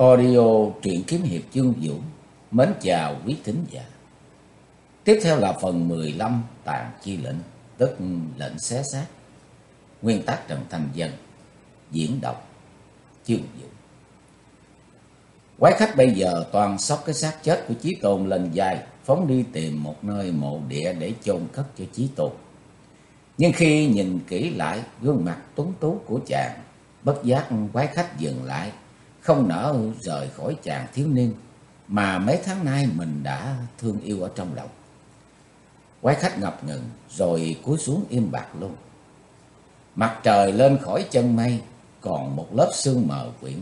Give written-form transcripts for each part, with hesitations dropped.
Audio truyện kiếm hiệp chương Vũ. Mến chào quý thính giả. Tiếp theo là phần 15 Tàn chi lệnh, tức lệnh xé xác. Nguyên tác Trần Thành Dân, diễn đọc chương Vũ. Quái khách bây giờ toàn xốc cái xác chết của Chí Tôn lên vai, phóng đi tìm một nơi mộ địa để chôn cất cho Chí Tôn. Nhưng khi nhìn kỹ lại gương mặt tuấn tú của chàng, bất giác quái khách dừng lại, không nỡ rời khỏi chàng thiếu niên mà mấy tháng nay mình đã thương yêu ở trong lòng. Quái khách ngập ngừng rồi cúi xuống im bặt luôn. Mặt trời lên khỏi chân mây, còn một lớp sương mờ quyện.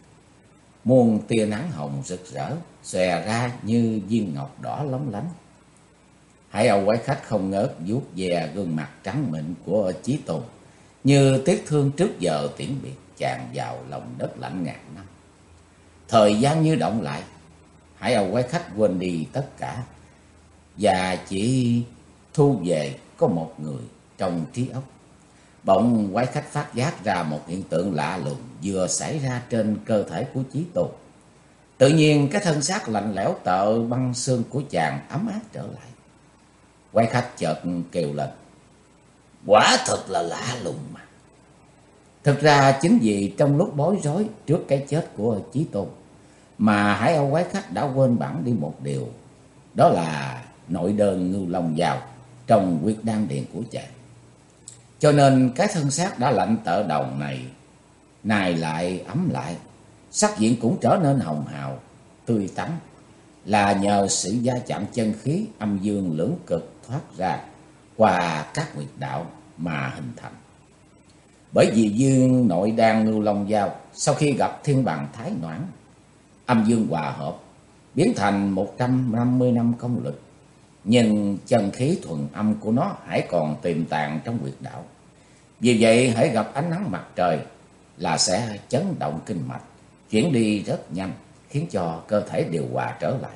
Muôn tia nắng hồng rực rỡ xòe ra như viên ngọc đỏ lóng lánh. Hải Âu quái khách không ngớt vuốt ve gương mặt trắng mịn của Chí Tôn, như tiếc thương trước giờ tiễn biệt chàng vào lòng đất lạnh ngàn năm. Thời gian như động lại, Hải Âu quái khách quên đi tất cả và chỉ thu về có một người trong trí óc. Bỗng quái khách phát giác ra một hiện tượng lạ lùng vừa xảy ra trên cơ thể của Chí Tôn. Tự nhiên cái thân xác lạnh lẽo tợ băng xương của chàng ấm áp trở lại. Quái khách chợt kêu lên: "Quả thật là lạ lùng mà." Thực ra chính vì trong lúc bối rối trước cái chết của Chí Tôn mà Hải Âu quái khách đã quên bẵng đi một điều, đó là nội đơn ngưu long dao trong huyết đan điền của chàng. Cho nên cái thân xác đã lạnh tợ đồng này lại ấm lại, sắc diện cũng trở nên hồng hào, tươi tắn, là nhờ sự va chạm chân khí âm dương lưỡng cực thoát ra qua các huyệt đạo mà hình thành. Bởi vì dương nội đan ngưu long dao sau khi gặp thiên bằng thái noãn, âm dương hòa hợp biến thành 150 năm công lực, nhưng chân khí thuần âm của nó hãy còn tiềm tàng trong huyệt đạo. Vì vậy hãy gặp ánh nắng mặt trời là sẽ chấn động kinh mạch, chuyển đi rất nhanh, khiến cho cơ thể điều hòa trở lại.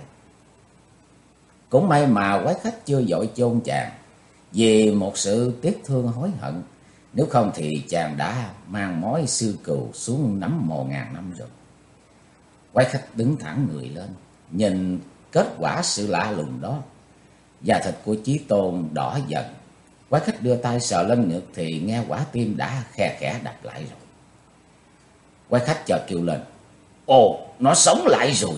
Cũng may mà quái khách chưa vội chôn chàng vì một sự tiếc thương hối hận, nếu không thì chàng đã mang mối sư cừu xuống nắm mồ ngàn năm rồi. Quái khách đứng thẳng người lên, nhìn kết quả sự lạ lùng đó. Da thịt của Chí Tôn đỏ dần. Quái khách đưa tay sờ lên ngực thì nghe quả tim đã khe khẽ đập lại rồi. Quái khách chợt kêu lên: "Ồ, nó sống lại rồi!"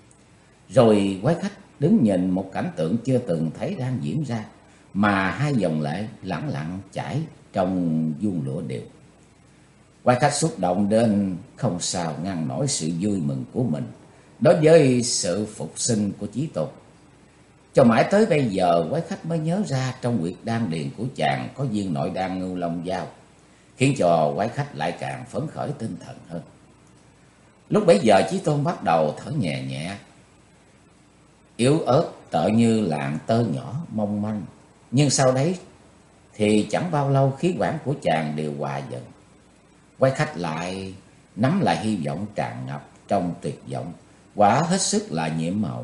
Rồi quái khách đứng nhìn một cảnh tượng chưa từng thấy đang diễn ra, mà hai dòng lệ lẳng lặng chảy trong vuông lụa đều. Quái khách xúc động đến không sao ngăn nổi sự vui mừng của mình đối với sự phục sinh của Chí Tôn. Cho mãi tới bây giờ quái khách mới nhớ ra trong huyệt đan điền của chàng có viên nội đan ngưu long dao, khiến cho quái khách lại càng phấn khởi tinh thần hơn. Lúc bấy giờ Chí Tôn bắt đầu thở nhẹ nhẹ, yếu ớt tựa như làn tơ nhỏ mong manh. Nhưng sau đấy thì chẳng bao lâu khí quản của chàng đều hòa dần. Quái khách lại nắm lại hy vọng tràn ngập trong tuyệt vọng, quả hết sức là nhiệm màu.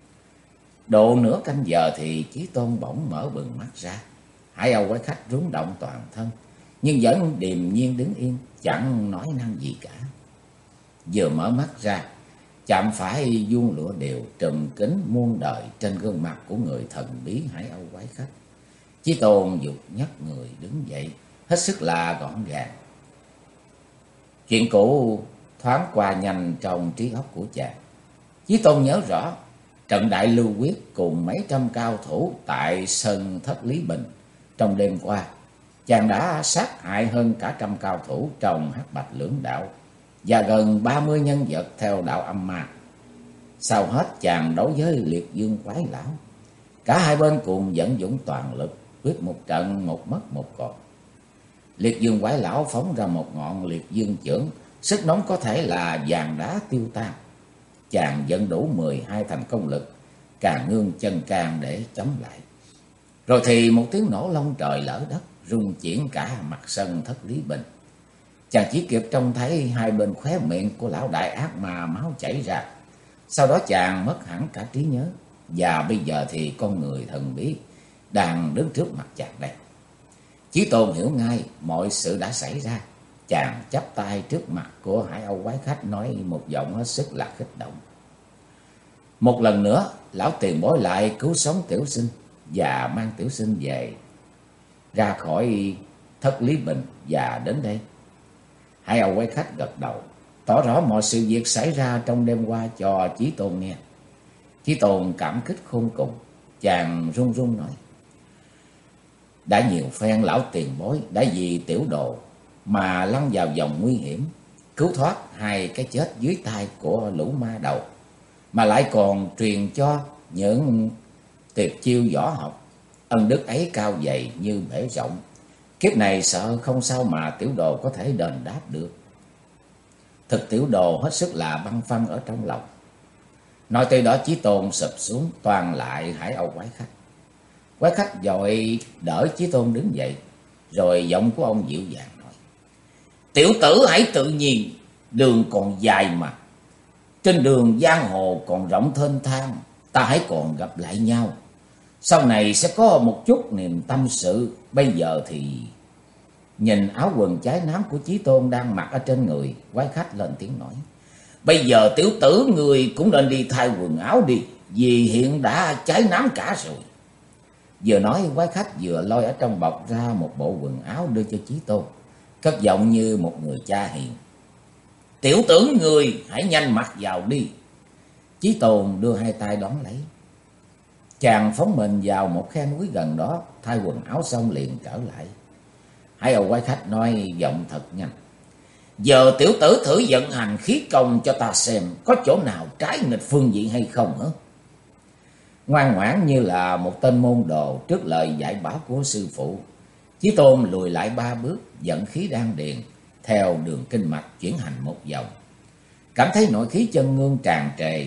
Độ nửa canh giờ thì Chí Tôn bỗng mở bừng mắt ra. Hải Âu quái khách rúng động toàn thân, nhưng vẫn điềm nhiên đứng yên, chẳng nói năng gì cả. Vừa mở mắt ra, chạm phải vuông lụa đều trùm kín muôn đời trên gương mặt của người thần bí Hải Âu quái khách. Chí Tôn dục nhấc người đứng dậy, hết sức là gọn gàng. Chuyện cũ thoáng qua nhanh trong trí óc của chàng. Chí Tôn nhớ rõ trận đại lưu quyết cùng mấy trăm cao thủ tại sân Thất Lý Bình trong đêm qua. Chàng đã sát hại hơn cả trăm cao thủ trong Hắc Bạch Lưỡng đạo và gần 30 nhân vật theo đạo âm ma. Sau hết chàng đấu với Liệt Dương quái lão. Cả hai bên cùng vận dụng toàn lực, quyết một trận một mất một còn. Liệt Dương quái lão phóng ra một ngọn liệt dương chưởng, sức nóng có thể là vàng đá tiêu tan. Chàng dẫn đủ 12 thành công lực, càng ngương chân can để chống lại. Rồi thì một tiếng nổ long trời lở đất, rung chuyển cả mặt sân Thất Lý Bình. Chàng chỉ kịp trông thấy hai bên khóe miệng của lão đại ác ma máu chảy ra. Sau đó chàng mất hẳn cả trí nhớ, và bây giờ thì con người thần bí đang đứng trước mặt chàng đây. Chí Tôn hiểu ngay mọi sự đã xảy ra. Chàng chắp tay trước mặt của Hải Âu quái khách, nói một giọng hết sức là kích động: "Một lần nữa, lão tiền bối lại cứu sống tiểu sinh và mang tiểu sinh về ra khỏi thất Lý Bình và đến đây." Hải Âu quái khách gật đầu, tỏ rõ mọi sự việc xảy ra trong đêm qua cho Chí Tôn nghe. Chí Tôn cảm kích khôn cùng, chàng run run nói: "Đã nhiều phen lão tiền bối đã vì tiểu đồ mà lăn vào vòng nguy hiểm, cứu thoát hai cái chết dưới tay của lũ ma đầu, mà lại còn truyền cho những tuyệt chiêu võ học. Ân đức ấy cao dày như bể rộng, kiếp này sợ không sao mà tiểu đồ có thể đền đáp được." Thực tiểu đồ hết sức là băn khoăn ở trong lòng. Nói tới đó, Chí Tôn sụp xuống toàn lại Hải Âu quái khách. Quái khách vội đỡ Chí Tôn đứng dậy, rồi giọng của ông dịu dàng nói: "Tiểu tử hãy tự nhiên, đường còn dài mà. Trên đường giang hồ còn rộng thênh thang, ta hãy còn gặp lại nhau. Sau này sẽ có một chút niềm tâm sự. Bây giờ thì..." Nhìn áo quần cháy nám của Chí Tôn đang mặc ở trên người, quái khách lên tiếng nói: "Bây giờ tiểu tử người cũng nên đi thay quần áo đi, vì hiện đã cháy nám cả rồi." Vừa nói, quái khách vừa lôi ở trong bọc ra một bộ quần áo đưa cho Chí Tôn, cất giọng như một người cha hiền: "Tiểu tử người hãy nhanh mặc vào đi." Chí Tôn đưa hai tay đón lấy. Chàng phóng mình vào một khe núi gần đó, thay quần áo xong liền trở lại. Hải Âu quái khách nói giọng thật nhanh: "Giờ tiểu tử thử vận hành khí công cho ta xem có chỗ nào trái nghịch phương diện hay không hả?" Ngoan ngoãn như là một tên môn đồ trước lời dạy bảo của sư phụ, Chí Tôn lùi lại 3 bước, vận khí đan điền theo đường kinh mạch chuyển hành một vòng. Cảm thấy nội khí chân ngương tràn trề,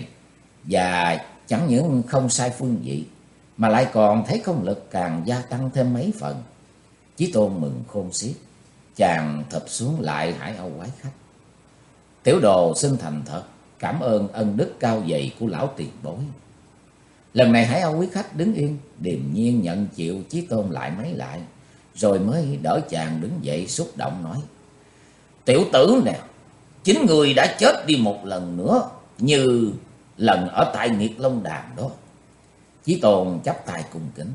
và chẳng những không sai phương vị mà lại còn thấy công lực càng gia tăng thêm mấy phần. Chí Tôn mừng khôn xiết, chàng thụp xuống lại Hải Âu quái khách: "Tiểu đồ xin thành thật cảm ơn ân đức cao dày của lão tiền bối." Lần này Hải Âu quý khách đứng yên, điềm nhiên nhận chịu Chí Tôn lại mấy lại, rồi mới đỡ chàng đứng dậy xúc động nói: "Tiểu tử nè, chính người đã chết đi một lần nữa, như lần ở tại Nghiệt Long Đàm đó." Chí Tôn chắp tay cung kính: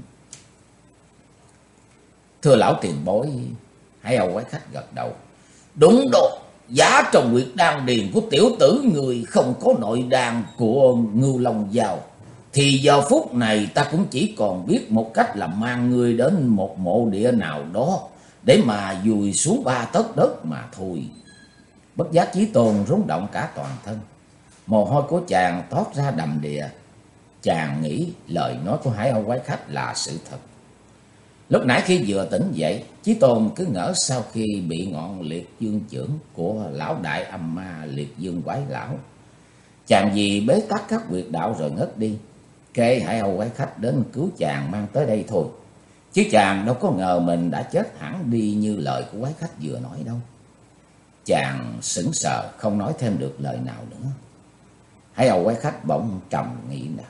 "Thưa lão tiền bối." Hải Âu quái khách gật đầu: "Đúng đó, giá trong huyệt đan điền của tiểu tử người không có nội đan của Ngưu Long Giao, thì giờ phút này ta cũng chỉ còn biết một cách là mang người đến một mộ địa nào đó để mà vùi xuống 3 tấc đất mà thôi." Bất giác Chí Tôn rung động cả toàn thân, mồ hôi của chàng toát ra đầm đìa. Chàng nghĩ lời nói của Hải Âu quái khách là sự thật. Lúc nãy khi vừa tỉnh dậy, Chí Tôn cứ ngỡ sau khi bị ngọn liệt dương chưởng của lão đại âm ma liệt dương quái lão, chàng vì bế tắc các huyệt đạo rồi ngất đi, kệ Hải Âu quái khách đến cứu chàng mang tới đây thôi, chứ chàng đâu có ngờ mình đã chết hẳn đi như lời của quái khách vừa nói đâu. Chàng sững sờ không nói thêm được lời nào nữa. Hải Âu quái khách bỗng trầm nghĩ rằng: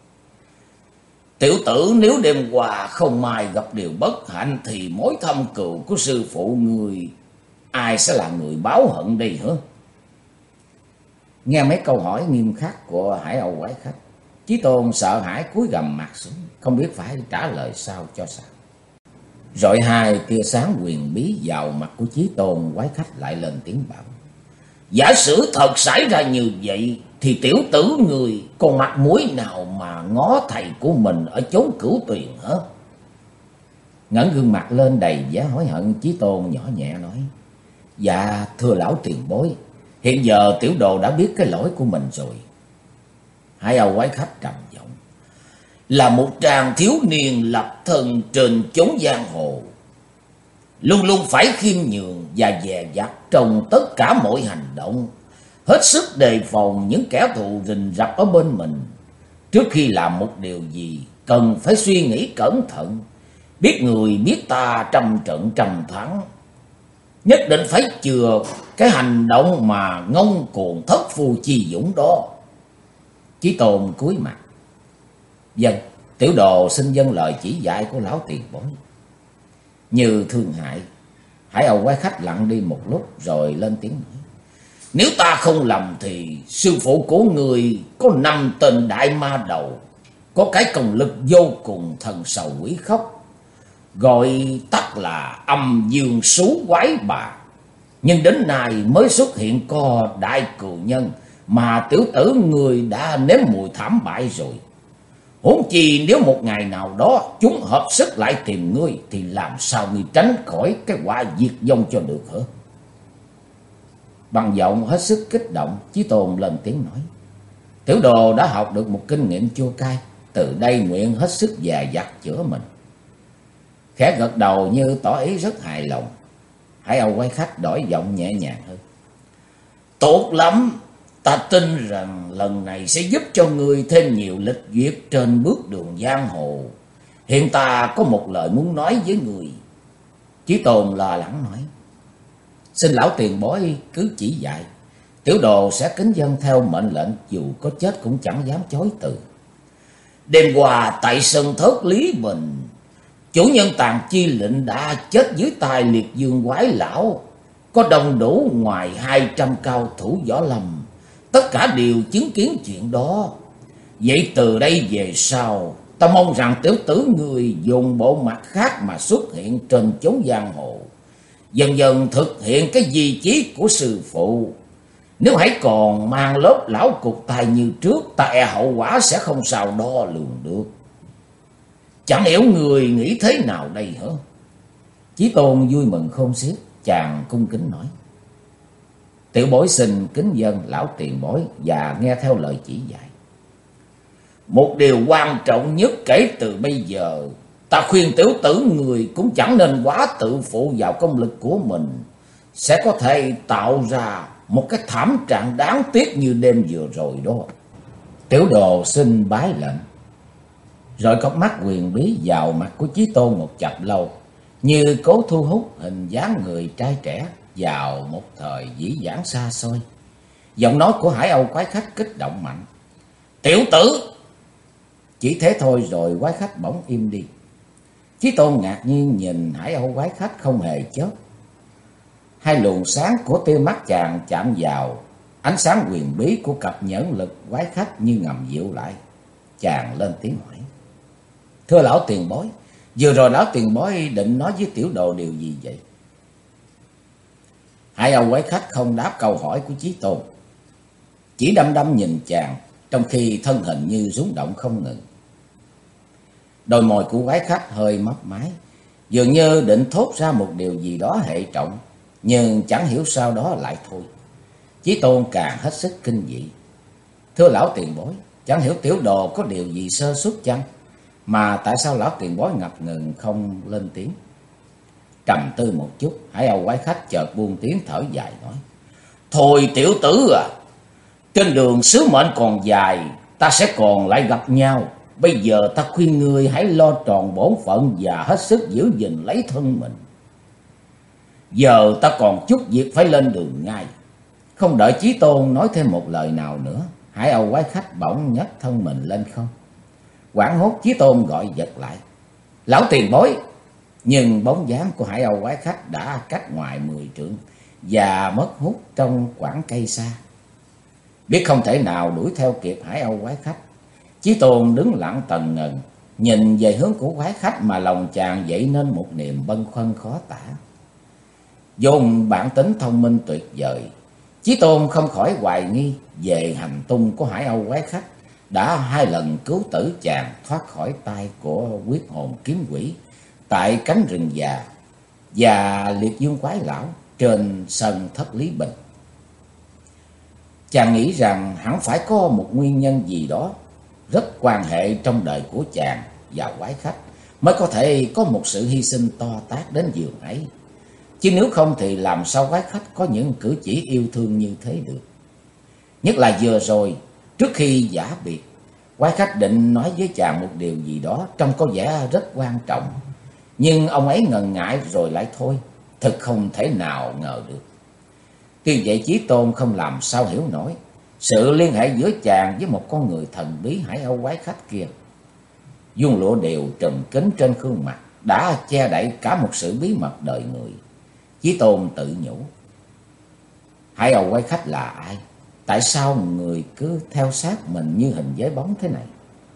"Tiểu tử nếu đêm qua không may gặp điều bất hạnh, thì mối thâm cừu của sư phụ người, ai sẽ là người báo hận đây hả?" Nghe mấy câu hỏi nghiêm khắc của Hải Âu quái khách, Chí Tôn sợ hãi cúi gằm mặt xuống, không biết phải trả lời sao cho sao. Rồi hai tia sáng huyền bí vào mặt của Chí Tôn, quái khách lại lên tiếng bảo: "Giả sử thật xảy ra như vậy, thì tiểu tử người còn mặt mũi nào mà ngó thầy của mình ở chốn Cửu Tuyền hả?" Ngẩng gương mặt lên đầy vẻ hối hận, Chí Tôn nhỏ nhẹ nói: "Dạ thưa lão tiền bối, hiện giờ tiểu đồ đã biết cái lỗi của mình rồi." Hải Âu quái khách trầm giọng: "Là một chàng thiếu niên lập thân trên chốn giang hồ, luôn luôn phải khiêm nhường và dè dặt trong tất cả mọi hành động, hết sức đề phòng những kẻ thù rình rập ở bên mình. Trước khi làm một điều gì, cần phải suy nghĩ cẩn thận, biết người biết ta trăm trận trăm thắng. Nhất định phải chừa cái hành động mà ngông cuồng thất phu chi dũng đó." Chí Tôn cúi mặt: "Vâng, tiểu đồ xin vâng lời chỉ dạy của lão tiền bối." Như thương hại, Hải Âu quái khách lặng đi một lúc rồi lên tiếng nói: Nếu ta không lầm thì sư phụ của người có 5 tên đại ma đầu, có cái công lực vô cùng thần sầu quỷ khóc, gọi tắt là Âm Dương Sú Quái Bà. Nhưng đến nay mới xuất hiện có đại cừu nhân mà tiểu tử người đã nếm mùi thảm bại rồi. Huống chi nếu một ngày nào đó chúng hợp sức lại tìm ngươi thì làm sao ngươi tránh khỏi cái quả diệt vong cho được hả? Bằng giọng hết sức kích động, Chí Tôn lên tiếng nói: Tiểu đồ đã học được một kinh nghiệm chua cay, từ đây nguyện hết sức dè dặt chữa mình. Khẽ gật đầu như tỏ ý rất hài lòng. Hải Âu quái khách đổi giọng nhẹ nhàng hơn: Tốt lắm, ta tin rằng lần này sẽ giúp cho người thêm nhiều lịch duyệt trên bước đường giang hồ. Hiện ta có một lời muốn nói với người. Chí Tôn lo lắng nói: Xin lão tiền bối cứ chỉ dạy, tiểu đồ sẽ kính dân theo mệnh lệnh, dù có chết cũng chẳng dám chối từ. Đêm qua tại sân thất Lý Bình, chủ nhân Tàn Chi Lệnh đã chết dưới tay Liệt Dương quái lão, có đông đủ ngoài 200 cao thủ võ lâm, tất cả đều chứng kiến chuyện đó. Vậy từ đây về sau, ta mong rằng tiểu tử người dùng bộ mặt khác mà xuất hiện trên chốn giang hồ, dần dần thực hiện cái di chí của sư phụ. Nếu hãy còn mang lớp lão cục tài như trước, ta e hậu quả sẽ không sao đo lường được. Chẳng hiểu người nghĩ thế nào đây hả? Chí Tôn vui mừng khôn xiết, chàng cung kính nói: Tiểu bối xin kính dân lão tiền bối và nghe theo lời chỉ dạy. Một điều quan trọng nhất kể từ bây giờ, ta khuyên tiểu tử người cũng chẳng nên quá tự phụ vào công lực của mình, sẽ có thể tạo ra một cái thảm trạng đáng tiếc như đêm vừa rồi đó. Tiểu đồ xin bái lệnh. Rồi cặp mắt huyền bí vào mặt của Chí Tôn một chập lâu, như cố thu hút hình dáng người trai trẻ vào một thời dĩ vãng xa xôi. Giọng nói của Hải Âu quái khách kích động mạnh: Tiểu tử! Chỉ thế thôi rồi quái khách bỗng im đi. Chí Tôn ngạc nhiên nhìn Hải Âu quái khách không hề chớp. Hai luồng sáng của tia mắt chàng chạm vào, ánh sáng huyền bí của cặp nhẫn lực quái khách như ngầm dịu lại. Chàng lên tiếng hỏi: Thưa lão tiền bối, vừa rồi lão tiền bối định nói với tiểu đồ điều gì vậy? Hải Âu quái khách không đáp câu hỏi của Chí Tôn, chỉ đăm đăm nhìn chàng, trong khi thân hình như rung động không ngừng. Đôi môi của quái khách hơi mấp máy, dường như định thốt ra một điều gì đó hệ trọng, nhưng chẳng hiểu sao đó lại thôi. Chí Tôn càng hết sức kinh dị: Thưa lão tiền bối, chẳng hiểu tiểu đồ có điều gì sơ suất chăng, mà tại sao lão tiền bối ngập ngừng không lên tiếng? Trầm tư một chút, Hải Âu quái khách chợt buông tiếng thở dài nói: Thôi tiểu tử à, trên đường sứ mệnh còn dài, ta sẽ còn lại gặp nhau. Bây giờ ta khuyên ngươi hãy lo tròn bổn phận và hết sức giữ gìn lấy thân mình. Giờ ta còn chút việc phải lên đường ngay. Không đợi Chí Tôn nói thêm một lời nào nữa, Hải Âu quái khách bỗng nhấc thân mình lên không. Hoảng hốt, Chí Tôn gọi giật lại: Lão tiền bối! Nhưng bóng dáng của Hải Âu quái khách đã cách ngoài 10 trượng và mất hút trong quãng cây xa. Biết không thể nào đuổi theo kịp Hải Âu quái khách, Chí Tôn đứng lặng tần ngần, nhìn về hướng của quái khách mà lòng chàng dậy nên một niềm bâng khuâng khó tả. Dùng bản tính thông minh tuyệt vời, Chí Tôn không khỏi hoài nghi về hành tung của Hải Âu quái khách đã 2 lần cứu tử chàng thoát khỏi tay của huyết hồn kiếm quỷ tại cánh rừng già và Liệt Dương quái lão trên sân thất Lý Bình. Chàng nghĩ rằng hẳn phải có một nguyên nhân gì đó rất quan hệ trong đời của chàng và quái khách mới có thể có một sự hy sinh to tát đến giường ấy. Chứ nếu không thì làm sao quái khách có những cử chỉ yêu thương như thế được. Nhất là vừa rồi, trước khi giả biệt, quái khách định nói với chàng một điều gì đó trông có vẻ rất quan trọng, nhưng ông ấy ngần ngại rồi lại thôi, thật không thể nào ngờ được. Tuy vậy Chí Tôn không làm sao hiểu nổi sự liên hệ giữa chàng với một con người thần bí Hải Âu quái khách kia. Vuông lụa đều trùm kín trên khuôn mặt đã che đậy cả một sự bí mật đời người. Chí Tôn tự nhủ, Hải Âu quái khách là ai? Tại sao người cứ theo sát mình như hình với bóng thế này?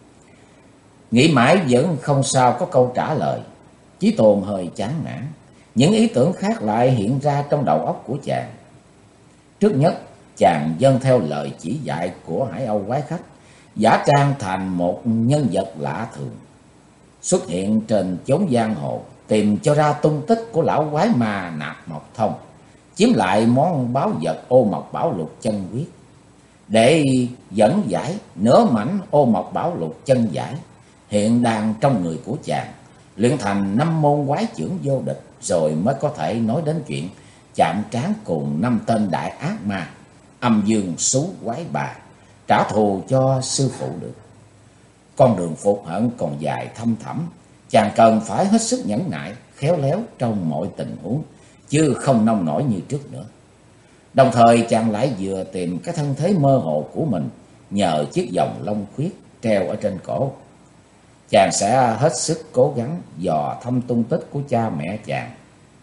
Nghĩ mãi vẫn không sao có câu trả lời. Chí Tôn hơi chán nản. Những ý tưởng khác lại hiện ra trong đầu óc của chàng. Trước nhất, chàng vâng theo lời chỉ dạy của Hải Âu quái khách, giả trang thành một nhân vật lạ thường, xuất hiện trên chốn giang hồ, tìm cho ra tung tích của lão quái ma Nạp Mộc Thông, chiếm lại món báu vật ô mộc bảo lục chân quyết, để dẫn giải nửa mảnh ô mộc bảo lục chân giải hiện đang trong người của chàng, luyện thành 5 môn quái chưởng vô địch, rồi mới có thể nói đến chuyện chạm trán cùng 5 tên đại ác ma âm dương xú quái bà, trả thù cho sư phụ được. Con đường phục hận còn dài thăm thẳm, chàng cần phải hết sức nhẫn nại, khéo léo trong mọi tình huống, chứ không nông nổi như trước nữa. Đồng thời chàng lại vừa tìm cái thân thế mơ hồ của mình nhờ chiếc vòng long khuyết treo ở trên cổ. Chàng sẽ hết sức cố gắng dò thăm tung tích của cha mẹ chàng,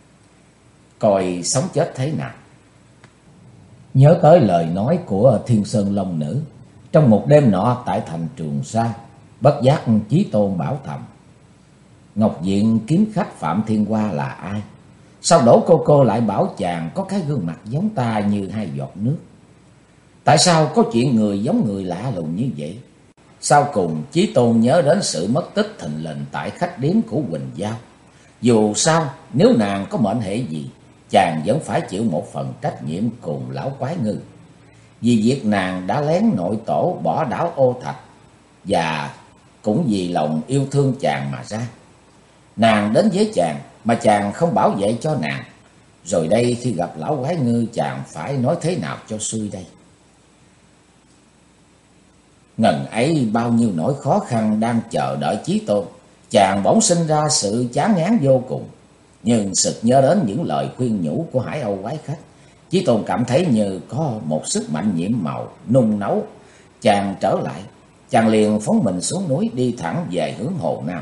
coi sống chết thế nào. Nhớ tới lời nói của Thiên Sơn Long Nữ trong một đêm nọ tại thành Trường Sa, bất giác Chí Tôn bảo thầm, Ngọc Diện kiếm khách Phạm Thiên Hoa là ai? Sao Đỗ cô lại bảo chàng có cái gương mặt giống ta như hai giọt nước? Tại sao có chuyện người giống người lạ lùng như vậy? Sau cùng Chí Tôn nhớ đến sự mất tích thình lình tại khách điếm của Quỳnh Giao. Dù sao nếu nàng có mệnh hệ gì, chàng vẫn phải chịu một phần trách nhiệm cùng lão quái ngư, vì việc nàng đã lén nội tổ bỏ đảo Ô Thạch, và cũng vì lòng yêu thương chàng mà ra. Nàng đến với chàng mà chàng không bảo vệ cho nàng, rồi đây khi gặp lão quái ngư chàng phải nói thế nào cho xuôi đây? Ngần ấy bao nhiêu nỗi khó khăn đang chờ đợi Chí Tôn, chàng bỗng sinh ra sự chán ngán vô cùng. Nhưng sực nhớ đến những lời khuyên nhủ của Hải Âu quái khách, Chí Tôn cảm thấy như có một sức mạnh nhiệm màu nung nấu. Chàng trở lại, chàng liền phóng mình xuống núi đi thẳng về hướng Hồ Nam.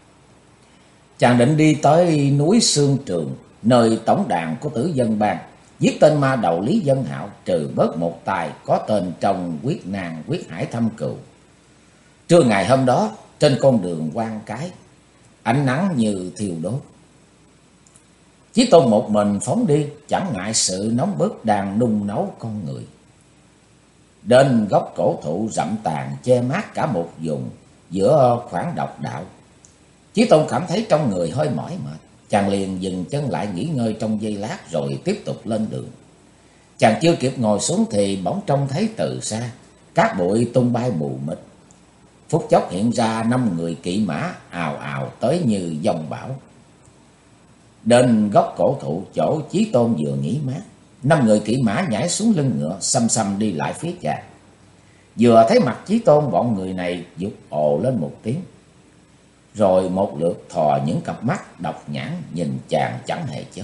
Chàng định đi tới núi Sương Trường, nơi tổng đàn của Tử Dân Bang, giết tên ma đầu Lý Dân Hạo, trừ bớt một tài có tên trong quyết nàng quyết hải thâm cừu. Trưa ngày hôm đó, trên con đường Quan Cái, ánh nắng như thiêu đốt. Chí Tôn một mình phóng đi, chẳng ngại sự nóng bức đang nung nấu con người. Đến gốc cổ thụ rậm tàn che mát cả một vùng giữa khoảng độc đạo, Chí Tôn cảm thấy trong người hơi mỏi mệt. Chàng liền dừng chân lại nghỉ ngơi trong giây lát rồi tiếp tục lên đường. Chàng chưa kịp ngồi xuống thì bỗng trông thấy từ xa cát bụi tung bay mù mịt. Phút chốc hiện ra 5 người kỵ mã ào ào tới như dòng bão. Đến gốc cổ thụ chỗ Chí Tôn vừa nghỉ mát, 5 người kỵ mã nhảy xuống lưng ngựa xăm xăm đi lại phía chàng. Vừa thấy mặt Chí Tôn, bọn người này giục ồ lên một tiếng, rồi một lượt thò những cặp mắt độc nhãn nhìn chàng chẳng hề chớp.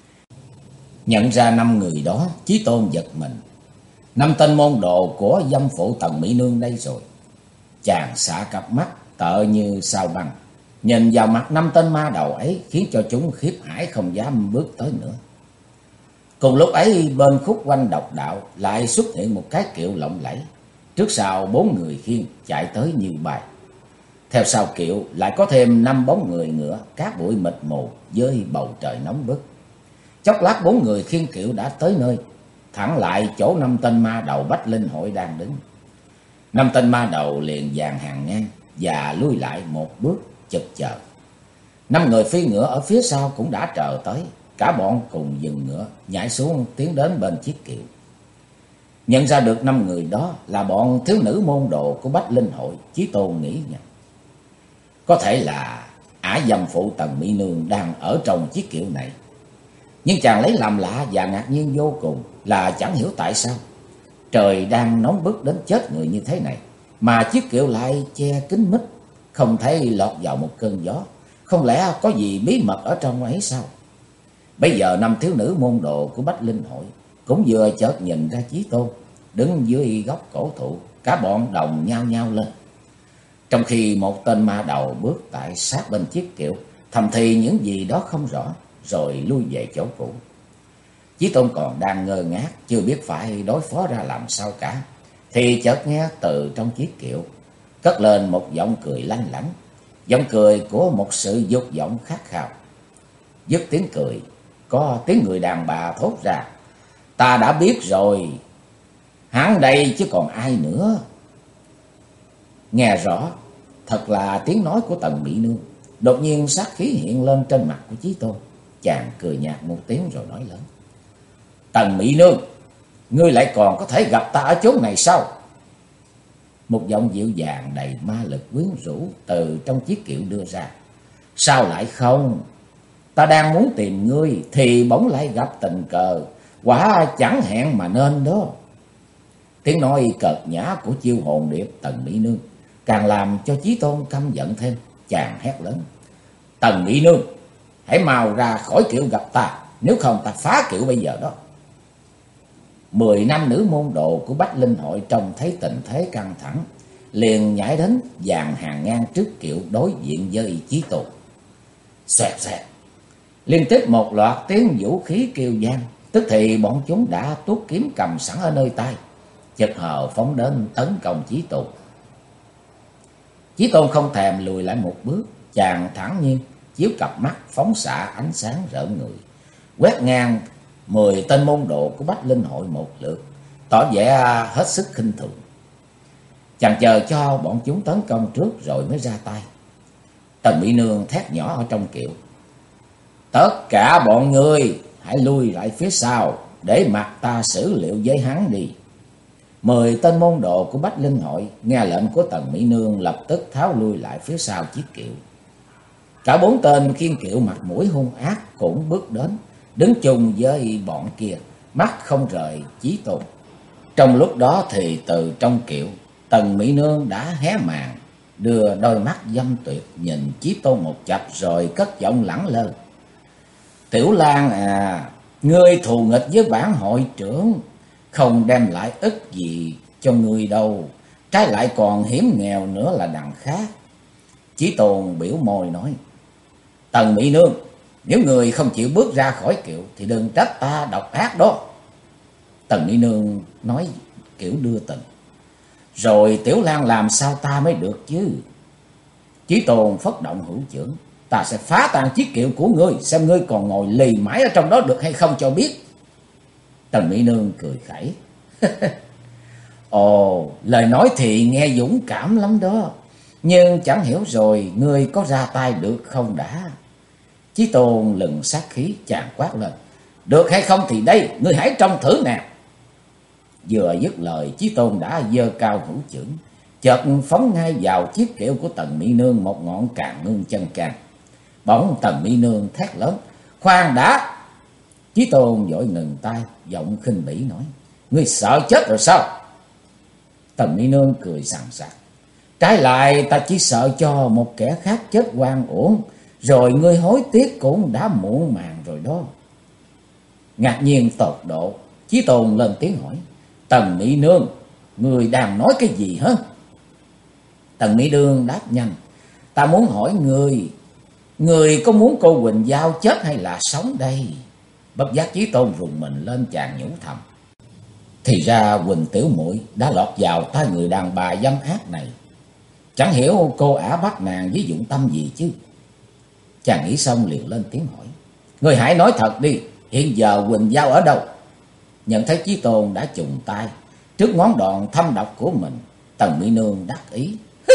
Nhận ra 5 người đó, Chí Tôn giật mình. 5 tên môn đồ của dâm phụ Tần Mỹ Nương đây rồi. Chàng xạ cặp mắt tợ như sao băng, nhìn vào mặt 5 tên ma đầu ấy khiến cho chúng khiếp hãi không dám bước tới nữa. Cùng lúc ấy bên khúc quanh độc đạo lại xuất hiện một cái kiệu lộng lẫy, trước sau 4 người khiêng chạy tới như bay. Theo sau kiệu lại có thêm 5 bóng người nữa, cát bụi mịt mù với bầu trời nóng bức. Chốc lát 4 người khiêng kiệu đã tới nơi, thẳng lại chỗ 5 tên ma đầu Bách Linh Hội đang đứng. 5 tên ma đầu liền dàn hàng ngang và lui lại một bước chực chờ. 5 người phi ngựa ở phía sau cũng đã chờ tới, cả bọn cùng dừng ngựa nhảy xuống tiến đến bên chiếc kiệu. Nhận ra được 5 người đó là bọn thiếu nữ môn đồ của Bách Linh Hội, Chí Tôn nghĩ nhận có thể là ả dâm phụ Tần Mỹ Nương đang ở trong chiếc kiệu này. Nhưng chàng lấy làm lạ và ngạc nhiên vô cùng là chẳng hiểu tại sao trời đang nóng bức đến chết người như thế này mà chiếc kiệu lại che kín mít, không thấy lọt vào một cơn gió. Không lẽ có gì bí mật ở trong ấy sao? Bây giờ 5 thiếu nữ môn đồ của Bách Linh Hội cũng vừa chợt nhìn ra Chí Tôn đứng dưới gốc cổ thụ, cả bọn đồng nhao nhao lên. Trong khi một tên ma đầu bước tại sát bên chiếc kiệu, thầm thì những gì đó không rõ, rồi lui về chỗ cũ. Chí Tôn còn đang ngơ ngác, chưa biết phải đối phó ra làm sao cả, thì chợt nghe từ trong chiếc kiệu cất lên một giọng cười lanh lảnh, giọng cười của một sự dục vọng khát khao. Dứt tiếng cười, có tiếng người đàn bà thốt ra: "Ta đã biết rồi, hắn đây chứ còn ai nữa." Nghe rõ, thật là tiếng nói của Tần Mỹ Nương. Đột nhiên sát khí hiện lên trên mặt của Chí Tôn. Chàng cười nhạt một tiếng rồi nói lớn: "Tần Mỹ Nương, ngươi lại còn có thể gặp ta ở chốn này sao?" Một giọng dịu dàng đầy ma lực quyến rũ từ trong chiếc kiệu đưa ra: "Sao lại không? Ta đang muốn tìm ngươi thì bỗng lại gặp tình cờ, quả chẳng hẹn mà nên đó." Tiếng nói cợt nhã của chiêu hồn điệp Tần Mỹ Nương càng làm cho Chí Tôn căm giận thêm. Chàng hét lớn: "Tần Mỹ Nương, hãy mau ra khỏi kiệu gặp ta, nếu không ta phá kiệu bây giờ đó." 10 nam nữ môn đồ của Bách Linh hội trông thấy tình thế căng thẳng, liền nhảy đến dàn hàng ngang trước kiệu đối diện với Chí Tôn. Xoẹt xoẹt, liên tiếp một loạt tiếng vũ khí kêu vang, tức thì bọn chúng đã tuốt kiếm cầm sẵn ở nơi tay, chực hờ phóng đến tấn công Chí Tôn. Chí Tôn không thèm lùi lại một bước, chàng thản nhiên chiếu cặp mắt phóng xạ ánh sáng rợn người, quét ngang 10 tên môn đồ của Bách Linh hội một lượt, tỏ vẻ hết sức khinh thường. Chàng chờ cho bọn chúng tấn công trước rồi mới ra tay. Tần Mỹ Nương thét nhỏ ở trong kiệu: "Tất cả bọn ngươi hãy lui lại phía sau, để mặc ta xử liệu với hắn đi." 10 tên môn đồ của Bách Linh hội nghe lệnh của Tần Mỹ Nương lập tức tháo lui lại phía sau chiếc kiệu. Cả 4 tên khiên kiệu mặt mũi hung ác cũng bước đến, đứng chung với bọn kia, mắt không rời Chí Tôn. Trong lúc đó thì từ trong kiệu, Tần Mỹ Nương đã hé màn, đưa đôi mắt dâm tuyệt nhìn Chí Tôn một chập rồi cất giọng lẳng lơ: "Tiểu Lang à, ngươi thù nghịch với bản hội trưởng, không đem lại ích gì cho ngươi đâu, trái lại còn hiểm nghèo nữa là đằng khác." Chí Tôn biểu môi nói: "Tần Mỹ Nương, nếu người không chịu bước ra khỏi kiệu thì đừng trách ta độc ác đó." Tần Mỹ Nương nói kiểu đưa tình: "Rồi Tiểu Lang làm sao ta mới được chứ?" Chí Tôn phất động hữu chưởng: "Ta sẽ phá tan chiếc kiệu của ngươi, xem ngươi còn ngồi lì mãi ở trong đó được hay không cho biết." Tần Mỹ Nương cười khẩy: "Ồ, lời nói thì nghe dũng cảm lắm đó, nhưng chẳng hiểu rồi ngươi có ra tay được không đã?" Chí Tôn lừng sát khí, chàng quát lên: "Được hay không thì đây, ngươi hãy trông thử nè." Vừa dứt lời, Chí Tôn đã giơ cao hữu chưởng, chợt phóng ngay vào chiếc kiệu của Tần Mỹ Nương một ngọn càn ngưng chân can. Bỗng Tần Mỹ Nương thét lớn: "Khoan đã!" Chí Tôn vội ngừng tay, giọng khinh bỉ nói: "Ngươi sợ chết rồi sao?" Tần Mỹ Nương cười sằng sặc: "Trái lại ta chỉ sợ cho một kẻ khác chết oan uổng, rồi ngươi hối tiếc cũng đã muộn màng rồi đó." Ngạc nhiên tột độ, Chí Tôn lên tiếng hỏi: "Tần Mỹ Nương, ngươi đang nói cái gì hả?" Tần Mỹ Nương đáp nhanh: "Ta muốn hỏi ngươi có muốn cô Quỳnh Giao chết hay là sống đây?" Bất giác Chí Tôn rùng mình lên, chàng nhủ thầm: thì ra Quỳnh tiểu muội đã lọt vào tay người đàn bà dâm ác này. Chẳng hiểu cô ả bắt nàng với dụng tâm gì chứ. Chàng nghĩ xong liền lên tiếng hỏi: "Ngươi hãy nói thật đi, hiện giờ Quỳnh Giao ở đâu?" Nhận thấy Chí Tôn đã chùng tay trước ngón đòn thâm độc của mình, Tần Mỹ Nương đắc ý: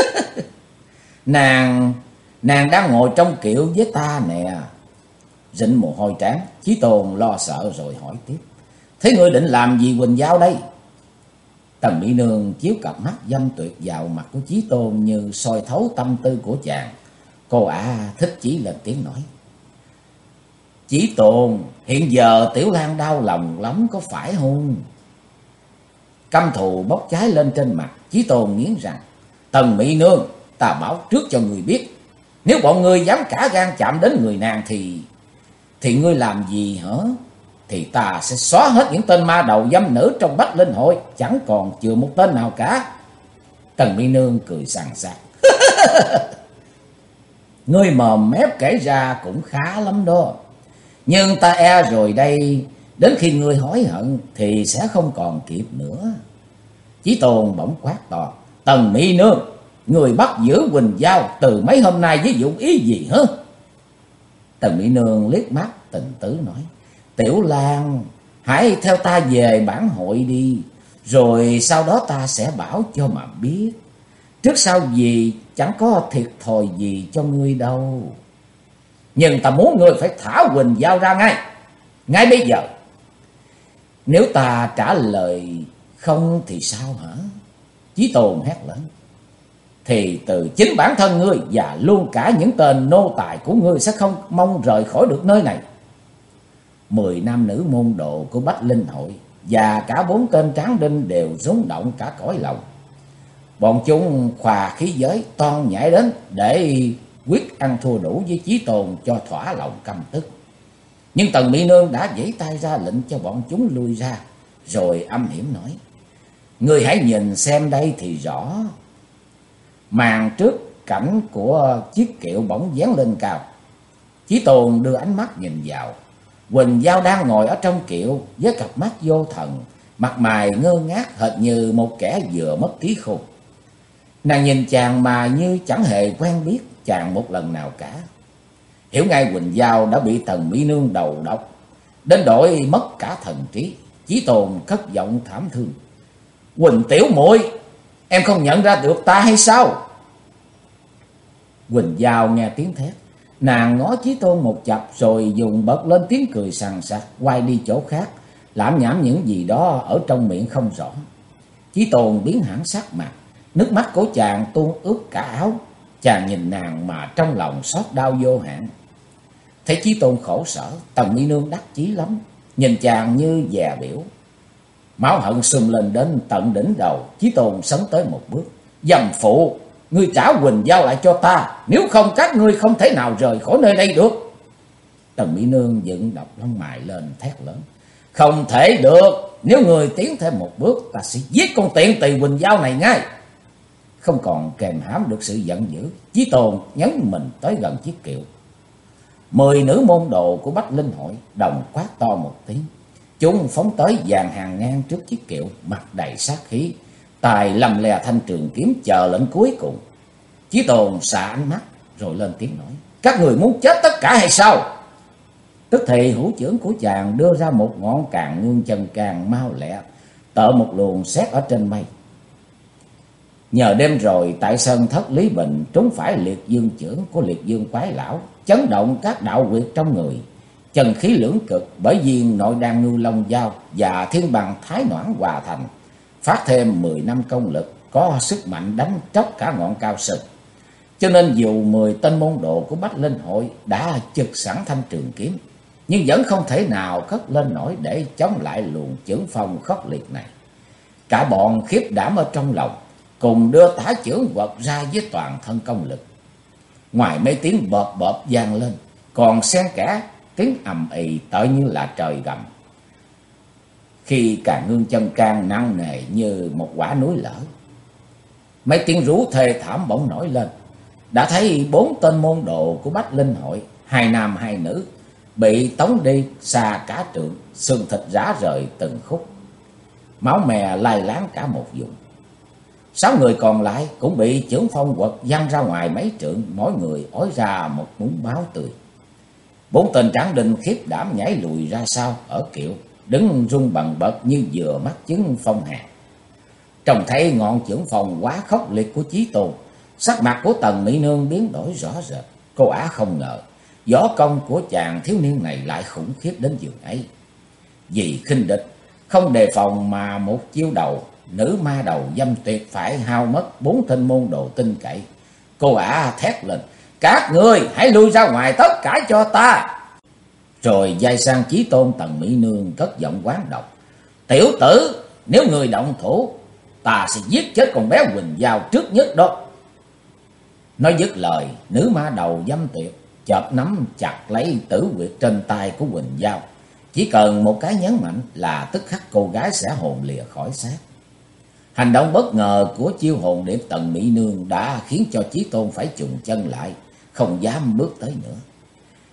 Nàng đang ngồi trong kiệu với ta nè." Rịnh mồ hôi trán, Chí Tôn lo sợ rồi hỏi tiếp: "Thế ngươi định làm gì Quỳnh Giao đây?" Tần Mỹ Nương chiếu cặp mắt dâm tuyệt vào mặt của Chí Tôn như soi thấu tâm tư của chàng. Cô ả thích chí lên tiếng nói: "Chí Tôn, hiện giờ Tiểu Lang đau lòng lắm có phải không?" Căm thù bốc cháy lên trên mặt, Chí Tôn nghiến rằng: "Tần Mỹ Nương, ta bảo trước cho người biết, nếu bọn ngươi dám cả gan chạm đến người nàng thì ngươi làm gì hả? Thì ta sẽ xóa hết những tên ma đầu dâm nữ trong Bách Linh hội, chẳng còn chừa một tên nào cả." Tần Mỹ Nương cười sằng sặc: "Ngươi mồm mép kể ra cũng khá lắm đó, nhưng ta e rồi đây Đến khi ngươi hối hận thì sẽ không còn kịp nữa. Chí Tôn bỗng quát to: Tần Mỹ Nương, người bắt giữ Quỳnh Giao từ mấy hôm nay với dụng ý gì hả? Tần Mỹ Nương liếc mắt tình tứ nói: Tiểu Lang, hãy theo ta về bản hội đi, rồi sau đó ta sẽ bảo cho mà biết. Trước sau gì chẳng có thiệt thòi gì cho ngươi đâu. Nhưng ta muốn ngươi phải thả Quỳnh Giao ra ngay, ngay bây giờ. Nếu ta trả lời không thì sao hả? Chí Tôn hét lớn. Thì từ chính bản thân ngươi và luôn cả những tên nô tài của ngươi sẽ không mong rời khỏi được nơi này. 10 nam nữ môn đồ của Bách Linh Hội và cả 4 tên tráng đinh đều rung động cả cõi lòng. Bọn chúng khòa khí giới toan nhảy đến để quyết ăn thua đủ với Chí Tôn cho thỏa lòng căm tức. Nhưng Tần Mỹ Nương đã giãy tay ra lệnh cho bọn chúng lui ra, rồi âm hiểm nói: Ngươi hãy nhìn xem đây thì rõ. Màn trước cảnh của chiếc kiệu bỗng dán lên cao. Chí Tôn đưa ánh mắt nhìn vào. Quỳnh Giao đang ngồi ở trong kiệu với cặp mắt vô thần, mặt mày ngơ ngác hệt như một kẻ vừa mất trí khôn. Nàng nhìn chàng mà như chẳng hề quen biết chàng một lần nào cả. Hiểu ngay Quỳnh Giao đã bị Tần Mỹ Nương đầu độc đến đổi mất cả thần trí. Chí Tôn cất giọng thảm thương: Quỳnh tiểu muội, em không nhận ra được ta hay sao? Quỳnh Giao nghe tiếng thét, nàng ngó Chí Tôn một chập rồi dùng bật lên tiếng cười sằng sặc, quay đi chỗ khác, lảm nhảm những gì đó ở trong miệng không rõ. Chí Tôn biến hẳn sắc mặt, nước mắt của chàng tuôn ướt cả áo. Chàng nhìn nàng mà trong lòng xót đau vô hạn. Thấy Chí Tôn khổ sở, Tần Mỹ Nương đắc chí lắm, nhìn chàng như dè biểu. Máu hận sùng lên đến tận đỉnh đầu. Chí Tôn sấn tới một bước: Dầm phụ, ngươi trả Quỳnh Giao lại cho ta, nếu không các ngươi không thể nào rời khỏi nơi đây được. Tần Mỹ Nương dựng độc lông mày lên thét lớn: Không thể được, nếu ngươi tiến thêm một bước, ta sẽ giết con tiện tỳ Quỳnh Giao này ngay. Không còn kềm hãm được sự giận dữ, Chí Tôn nhấn mình tới gần chiếc kiệu. 10 nữ môn đồ của Bách Linh Hội đồng quát to một tiếng. Chúng phóng tới dàn hàng ngang trước chiếc kiệu, mặt đầy sát khí, tài lầm lè thanh trường kiếm chờ lệnh cuối cùng. Chí Tôn xạ ánh mắt rồi lên tiếng nói: Các người muốn chết tất cả hay sao? Tức thì hữu trưởng của chàng đưa ra một ngọn càn ngưng chân càng mau lẹ, tợ một luồng sét ở trên mây. Nhờ đêm rồi tại sân thất Lý Bình trúng phải liệt dương chưởng của liệt dương quái lão, chấn động các đạo huyệt trong người, chân khí lưỡng cực bởi viên nội đan ngưu long dao và thiên bằng thái noãn hòa thành, phát thêm 10 năm công lực, có sức mạnh đánh tróc cả ngọn cao sơn. Cho nên dù 10 tên môn đồ của Bách Linh Hội đã chực sẵn thanh trường kiếm, nhưng vẫn không thể nào cất lên nổi để chống lại luồng chưởng phong khốc liệt này. Cả bọn khiếp đảm ở trong lòng, cùng đưa tả chưởng quật ra với toàn thân công lực. Ngoài mấy tiếng bợp bợp vang lên, còn xen kẽ tiếng ầm ĩ tợ như là trời gầm. Khi Càn Ngưng chân can nặng nề như một quả núi lở, mấy tiếng rú thê thảm bỗng nổi lên. Đã thấy 4 tên môn đồ của Bách Linh Hội, 2 nam 2 nữ, bị tống đi xa cả trượng, xương thịt rã rời từng khúc, máu me lai láng cả một vùng. 6 người còn lại cũng bị chưởng phong quật văng ra ngoài mấy trượng, mỗi người ói ra một muỗng máu tươi. 4 tên tráng đinh khiếp đảm nhảy lùi ra sau ở kiệu, đứng run bần bật như vừa mắc chứng phong hàn. Trông thấy ngọn chưởng phong quá khốc liệt của Chí Tôn, sắc mặt của Tần Mỹ Nương biến đổi rõ rệt. Cô ả không ngờ võ công của chàng thiếu niên này lại khủng khiếp đến giường ấy. Vì khinh địch không đề phòng mà một chiêu đầu, nữ ma đầu dâm tuyệt phải hao mất 4 tên môn đồ tin cậy. Cô ả thét lên: Các ngươi hãy lui ra ngoài tất cả cho ta. Rồi giai sang Chí Tôn. Tần Mỹ Nương cất giọng quán độc: Tiểu tử, nếu người động thủ, ta sẽ giết chết con bé Quỳnh Giao trước nhất đó. Nói dứt lời, nữ ma đầu dâm tuyệt chợt nắm chặt lấy tử huyệt trên tay của Quỳnh Giao. Chỉ cần một cái nhấn mạnh là tức khắc cô gái sẽ hồn lìa khỏi xác. Hành động bất ngờ của chiêu hồn điệp Tần Mỹ Nương đã khiến cho Chí Tôn phải chùng chân lại, không dám bước tới nữa.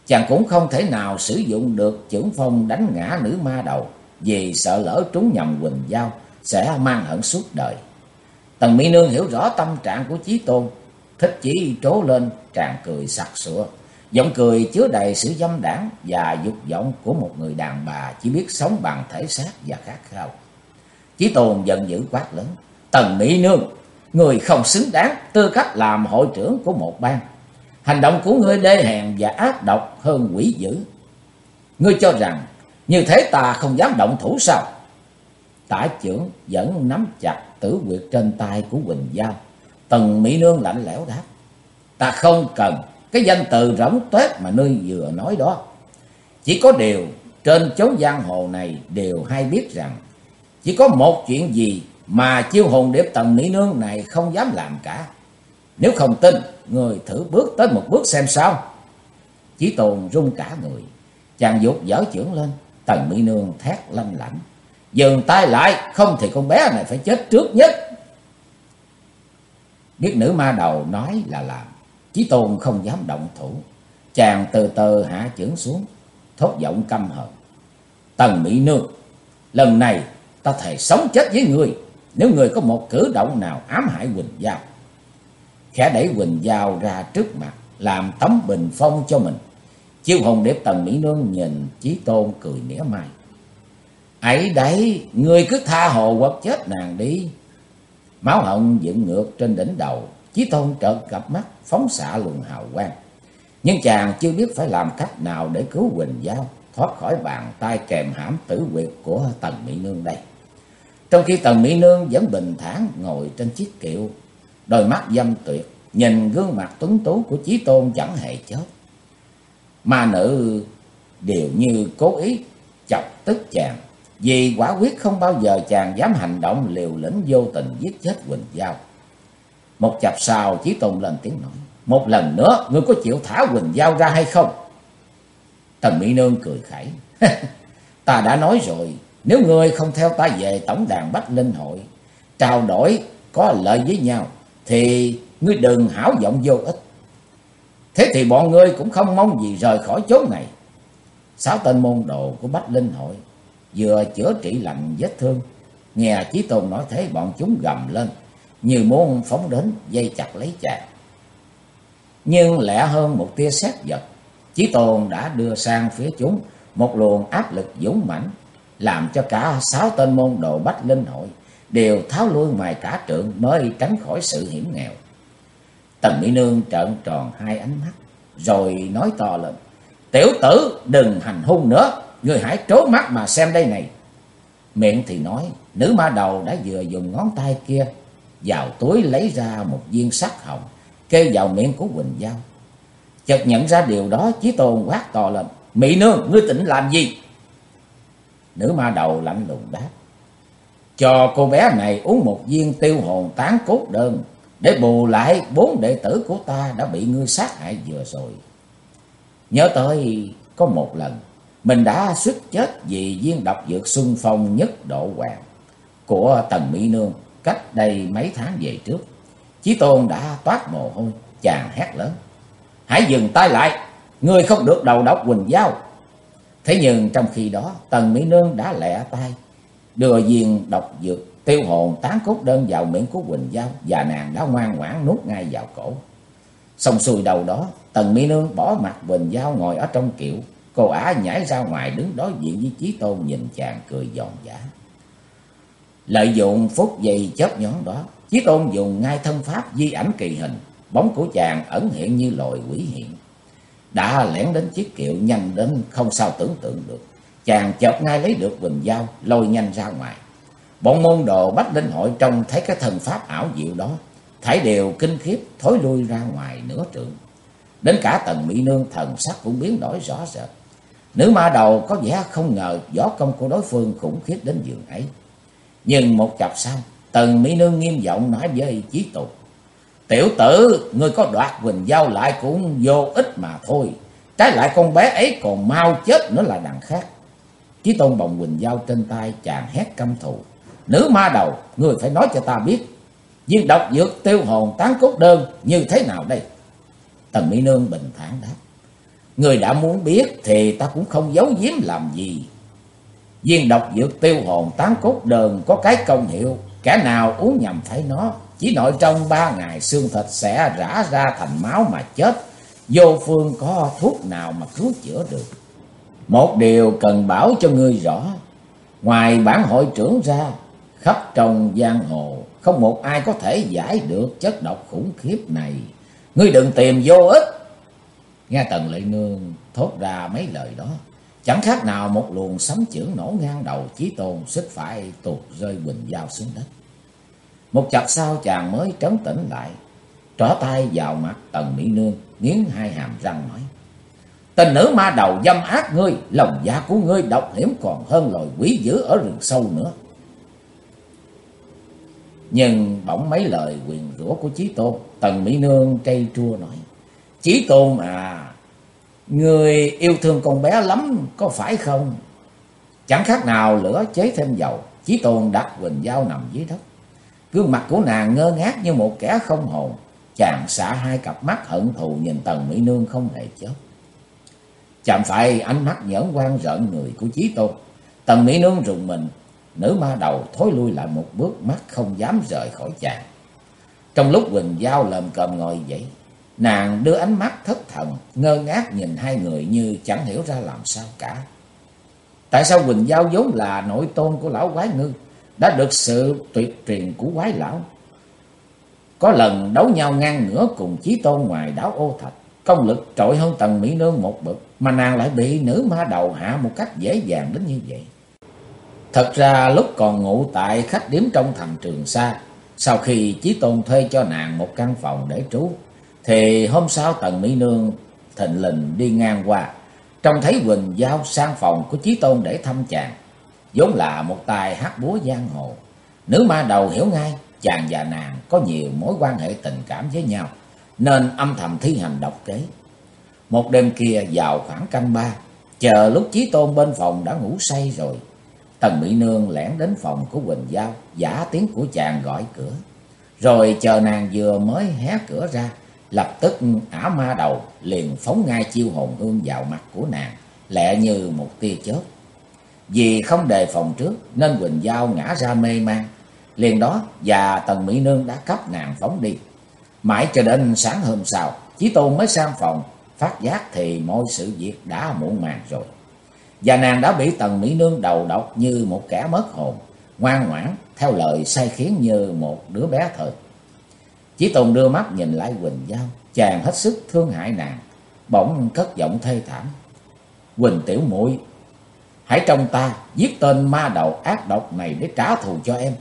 chàng cũng không thể nào sử dụng được chưởng phong đánh ngã nữ ma đầu, vì sợ lỡ trúng nhầm Quỳnh Giao sẽ mang hận suốt đời. Tần Mỹ Nương hiểu rõ tâm trạng của Chí Tôn, thích chí trố lên tràn cười sặc sụa, giọng cười chứa đầy sự dâm đãng và dục vọng của một người đàn bà chỉ biết sống bằng thể xác và khát khao. Chí Tôn giận dữ quát lớn: Tần Mỹ Nương, người không xứng đáng tư cách làm hội trưởng của một bang. Hành động của ngươi đê hèn và ác độc hơn quỷ dữ. Ngươi cho rằng như thế ta không dám động thủ sao? Tả chưởng vẫn nắm chặt tử huyệt trên tay của Quỳnh Giao. Tần Mỹ Nương lạnh lẽo đáp: Ta không cần cái danh từ rỗng tuếch mà ngươi vừa nói đó. Chỉ có điều trên chốn giang hồ này đều hay biết rằng chỉ có một chuyện gì mà chiêu hồn điệp Tần Mỹ Nương này không dám làm cả. Nếu không tin, người thử bước tới một bước xem sao. Chí Tôn run cả người, chàng giục giở chưởng lên. Tần Mỹ Nương thét lanh lảnh: Dừng tay lại, không thì con bé này phải chết trước nhất. Biết nữ ma đầu nói là làm, Chí Tôn không dám động thủ. Chàng từ từ hạ chưởng xuống, thốt giọng căm hờn: Tần Mỹ Nương, lần này ta thề sống chết với người nếu người có một cử động nào ám hại Quỳnh Giao. Khẽ đẩy Quỳnh Giao ra trước mặt, làm tấm bình phong cho mình. Chiêu hồn điệp Tần Mỹ Nương nhìn Chí Tôn cười mỉa mai: Ấy đấy, người cứ tha hồ quật chết nàng đi. Máu hận dựng ngược trên đỉnh đầu, Chí Tôn trợn cặp mắt phóng xạ luồng hào quang. Nhưng chàng chưa biết phải làm cách nào để cứu Quỳnh Giao thoát khỏi bàn tay kèm hãm tử huyệt của Tần Mỹ Nương đây. Trong khi Tần Mỹ Nương vẫn bình thản ngồi trên chiếc kiệu, đôi mắt dâm tuyệt nhìn gương mặt tuấn tú của Chí Tôn chẳng hề chớp. Ma nữ đều như cố ý chọc tức chàng, vì quả quyết không bao giờ chàng dám hành động liều lĩnh vô tình giết chết Quỳnh Giao. Một chập sau, Chí Tôn lên tiếng nói: Một lần nữa, ngươi có chịu thả Quỳnh Giao ra hay không? Tần Mỹ Nương cười khẩy: Ta đã nói rồi, nếu ngươi không theo ta về tổng đàn Bách Linh Hội, trao đổi có lợi với nhau, thì ngươi đừng hão vọng vô ích. Thế thì bọn ngươi cũng không mong gì rời khỏi chốn này. 6 tên môn đồ của Bách Linh Hội vừa chữa trị lành vết thương, nghe Chí Tôn nói thế, bọn chúng gầm lên như muốn phóng đến dây chặt lấy chàng. Nhưng lẹ hơn một tia sét giật, Chí Tôn đã đưa sang phía chúng một luồng áp lực dũng mãnh, làm cho cả 6 tên môn đồ Bách Linh Hội đều tháo lui ngoài cả trượng mới tránh khỏi sự hiểm nghèo. Tần Mỹ Nương trợn tròn hai ánh mắt, rồi nói to lên: Tiểu tử, đừng hành hung nữa, ngươi hãy trố mắt mà xem đây này. Miệng thì nói, nữ ma đầu đã vừa dùng ngón tay kia vào túi lấy ra một viên sắt hồng, kê vào miệng của Quỳnh Giao. Chợt nhận ra điều đó, Chí Tôn quát to lên: Mỹ Nương, ngươi định làm gì? Nữ ma đầu lạnh lùng đáp: Cho cô bé này uống một viên tiêu hồn tán cốt đơn, để bù lại 4 đệ tử của ta đã bị ngươi sát hại vừa rồi. Nhớ tới có một lần mình đã suýt chết vì viên độc dược Xuân Phong Nhất Độ Hoàng của Tần Mỹ Nương cách đây mấy tháng về trước. Chí Tôn đã toát mồ hôi, chàng hét lớn: Hãy dừng tay lại, ngươi không được đầu độc Quỳnh Giao. Thế nhưng trong khi đó, Tần Mỹ Nương đã lẹ tay đưa viên độc dược tiêu hồn tán cốt đơn vào miệng của Quỳnh Giao, và nàng đã ngoan ngoãn nuốt ngay vào cổ. Xong xuôi đầu đó, Tần Mỹ Nương bỏ mặt Quỳnh Giao ngồi ở trong kiệu. Cô ả nhảy ra ngoài đứng đối diện với Chí Tôn, nhìn chàng cười giòn giả. Lợi dụng phút giây chớp nhoáng đó, Chí Tôn dùng ngay thân pháp di ảnh kỳ hình, bóng của chàng ẩn hiện như loài quỷ hiện, đã lẻn đến chiếc kiệu nhanh đến không sao tưởng tượng được. Chàng chợp ngay lấy được Quỳnh Giao, lôi nhanh ra ngoài. Bọn môn đồ Bách Linh Hội trông thấy cái thần pháp ảo diệu đó, thảy đều kinh khiếp thối lui ra ngoài nửa trượng. Đến cả Tần Mỹ Nương thần sắc cũng biến đổi rõ rệt. Nữ ma đầu có vẻ không ngờ võ công của đối phương khủng khiếp đến giường ấy. Nhưng một chập sau, Tần Mỹ Nương nghiêm giọng nói với Chí Tôn: Tiểu tử, ngươi có đoạt Quỳnh Giao lại cũng vô ích mà thôi, trái lại con bé ấy còn mau chết nữa là đằng khác. Chí Tôn bồng Quỳnh Giao trên tay, chàng hét căm thù: Nữ ma đầu, ngươi phải nói cho ta biết viên độc dược tiêu hồn tán cốt đơn như thế nào đây? Tần Mỹ Nương bình thản đáp: Người đã muốn biết thì ta cũng không giấu giếm làm gì. Viên độc dược tiêu hồn tán cốt đơn có cái công hiệu, kẻ nào uống nhầm phải nó, chỉ nội trong 3 ngày xương thịt sẽ rã ra thành máu mà chết, vô phương có thuốc nào mà cứu chữa được. Một điều cần bảo cho ngươi rõ, ngoài bản hội trưởng ra, khắp trong giang hồ không một ai có thể giải được chất độc khủng khiếp này. Ngươi đừng tìm vô ích. Nghe Tần Lệ Nương thốt ra mấy lời đó, chẳng khác nào một luồng sấm chưởng nổ ngang đầu Chí Tôn, suýt phải tuột rơi quỳnh dao xuống đất. Một chập sau chàng mới trấn tĩnh lại, trỏ tay vào mặt Tần Mỹ Nương, nghiến hai hàm răng nói: Tình nữ ma đầu dâm ác ngươi, lòng dạ của ngươi độc hiểm còn hơn loài quỷ dữ ở rừng sâu nữa. Nhưng bỗng mấy lời nguyền rủa của Chí Tôn, Tần Mỹ Nương cay trua nói: Chí Tôn à, ngươi yêu thương con bé lắm có phải không? Chẳng khác nào lửa chế thêm dầu. Chí Tôn đặt quỳnh dao nằm dưới đất, gương mặt của nàng ngơ ngác như một kẻ không hồn. Chàng xả hai cặp mắt hận thù nhìn Tần Mỹ Nương không hề chớp. Chạm phải ánh mắt nhẫn quan rợn người của Chí Tôn, Tần Mỹ Nương rùng mình, nữ ma đầu thối lui lại một bước, mắt không dám rời khỏi chàng. Trong lúc quỳnh dao lồm cồm ngồi dậy, nàng đưa ánh mắt thất thần, ngơ ngác nhìn hai người như chẳng hiểu ra làm sao cả. Tại sao Quỳnh Giao vốn là nội tôn của lão quái ngư, đã được sự tuyệt truyền của quái lão, có lần đấu nhau ngang ngửa cùng Chí Tôn ngoài đảo Ô Thạch, công lực trội hơn Tần Mỹ Nương một bậc, mà nàng lại bị nữ ma đầu hạ một cách dễ dàng đến như vậy? Thật ra lúc còn ngụ tại khách điếm trong thành Trường Sa, sau khi Chí Tôn thuê cho nàng một căn phòng để trú, thì hôm sau Tần Mỹ Nương thình lình đi ngang qua, trông thấy Quỳnh Giao sang phòng của Chí Tôn để thăm chàng. Vốn là một tài hát búa giang hồ, nữ ma đầu hiểu ngay chàng và nàng có nhiều mối quan hệ tình cảm với nhau, nên âm thầm thi hành độc kế. Một đêm kia vào khoảng canh 3, chờ lúc Chí Tôn bên phòng đã ngủ say rồi, Tần Mỹ Nương lẻn đến phòng của Quỳnh Giao, giả tiếng của chàng gọi cửa. Rồi chờ nàng vừa mới hé cửa ra, lập tức ả ma đầu liền phóng ngay chiêu hồn hương vào mặt của nàng, lẹ như một tia chớp. Vì không đề phòng trước nên Quỳnh Giao ngã ra mê man. Liền đó và Tần Mỹ Nương đã cấp nàng phóng đi. Mãi cho đến sáng hôm sau, Chí Tôn mới sang phòng, phát giác thì mọi sự việc đã muộn màng rồi. Và nàng đã bị Tần Mỹ Nương đầu độc như một kẻ mất hồn, ngoan ngoãn theo lời sai khiến như một đứa bé thơ. Chí Tôn đưa mắt nhìn lại Quỳnh Giao, chàng hết sức thương hại nàng, bỗng cất giọng thê thảm: Quỳnh tiểu muội, hãy trông ta giết tên ma đầu ác độc này để trả thù cho em.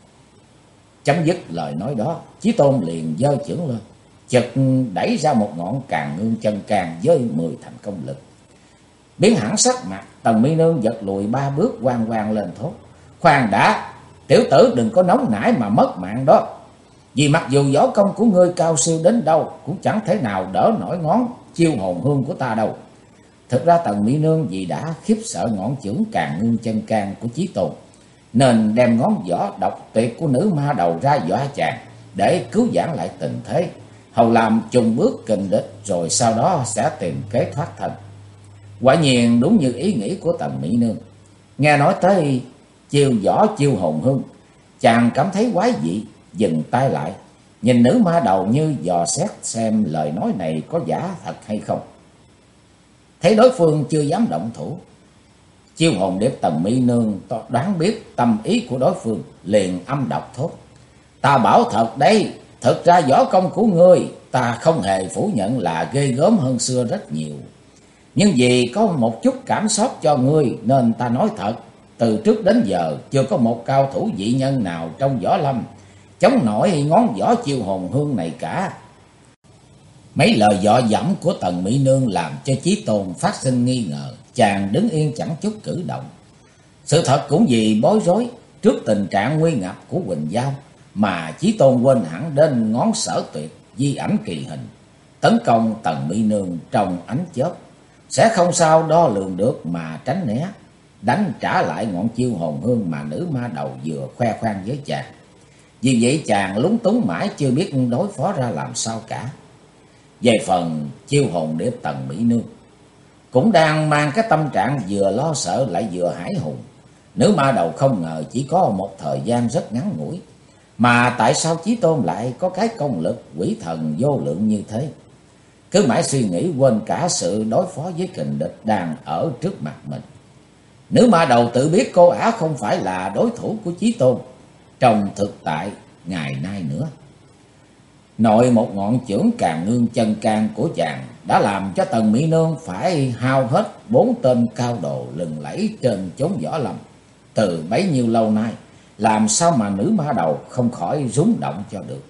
Chấm dứt lời nói đó, Chí Tôn liền giơ chưởng lên, chợt đẩy ra một ngọn càn ngương chân can với 10 thành công lực. Biến hẳn sắc mặt, Tần Mỹ Nương giật lùi 3 bước, oang oang lên thốt: Khoan đã, tiểu tử đừng có nóng nảy mà mất mạng đó. Vì mặc dù võ công của ngươi cao siêu đến đâu, cũng chẳng thể nào đỡ nổi ngón chiêu hồn hương của ta đâu. Thực ra Tần Mỹ Nương vì đã khiếp sợ ngọn chưởng càn ngương chân can của Chí Tôn, nên đem ngón võ độc tuyệt của nữ ma đầu ra dọa chàng, để cứu vãn lại tình thế, hầu làm chùng bước kình địch, rồi sau đó sẽ tìm kế thoát thân. Quả nhiên đúng như ý nghĩ của Tần Mỹ Nương. Nghe nói tới chiêu võ chiêu hồn hương, chàng cảm thấy quái dị, dừng tay lại, nhìn nữ ma đầu như dò xét xem lời nói này có giả thật hay không. Thấy đối phương chưa dám động thủ, chiêu hồn điệp Tần Mỹ Nương đoán biết tâm ý của đối phương, liền âm độc thốt: Ta bảo thật đấy, thực ra võ công của ngươi ta không hề phủ nhận là ghê gớm hơn xưa rất nhiều. Nhưng vì có một chút cảm xúc cho ngươi nên ta nói thật, từ trước đến giờ chưa có một cao thủ dị nhân nào trong võ lâm chống nổi ngón võ chiêu hồn hương này cả. Mấy lời dọ dẫm của Tần Mỹ Nương làm cho Chí Tôn phát sinh nghi ngờ, chàng đứng yên chẳng chút cử động. Sự thật cũng vì bối rối trước tình trạng nguy ngập của Quỳnh Giao mà Chí Tôn quên hẳn đến ngón sở tuyệt di ảnh kỳ hình, tấn công Tần Mỹ Nương trong ánh chớp, sẽ không sao đo lường được mà tránh né, đánh trả lại ngọn chiêu hồn hương mà nữ ma đầu vừa khoe khoang với chàng. Vì vậy chàng lúng túng mãi chưa biết đối phó ra làm sao cả. Về phần chiêu hồn điệp Tần Mỹ Nương, cũng đang mang cái tâm trạng vừa lo sợ lại vừa hãi hùng. Nữ ma đầu không ngờ chỉ có một thời gian rất ngắn ngủi, mà tại sao Chí Tôn lại có cái công lực quỷ thần vô lượng như thế. Cứ mãi suy nghĩ quên cả sự đối phó với kình địch đang ở trước mặt mình. Nữ ma đầu tự biết cô ả không phải là đối thủ của Chí Tôn trong thực tại ngày nay nữa. Nội một ngọn chưởng Càn Nương chân can của chàng đã làm cho Tần Mỹ Nương phải hao hết 4 tên cao đồ lừng lẫy trên chốn võ lâm từ bấy nhiêu lâu nay, làm sao mà nữ ma đầu không khỏi rúng động cho được.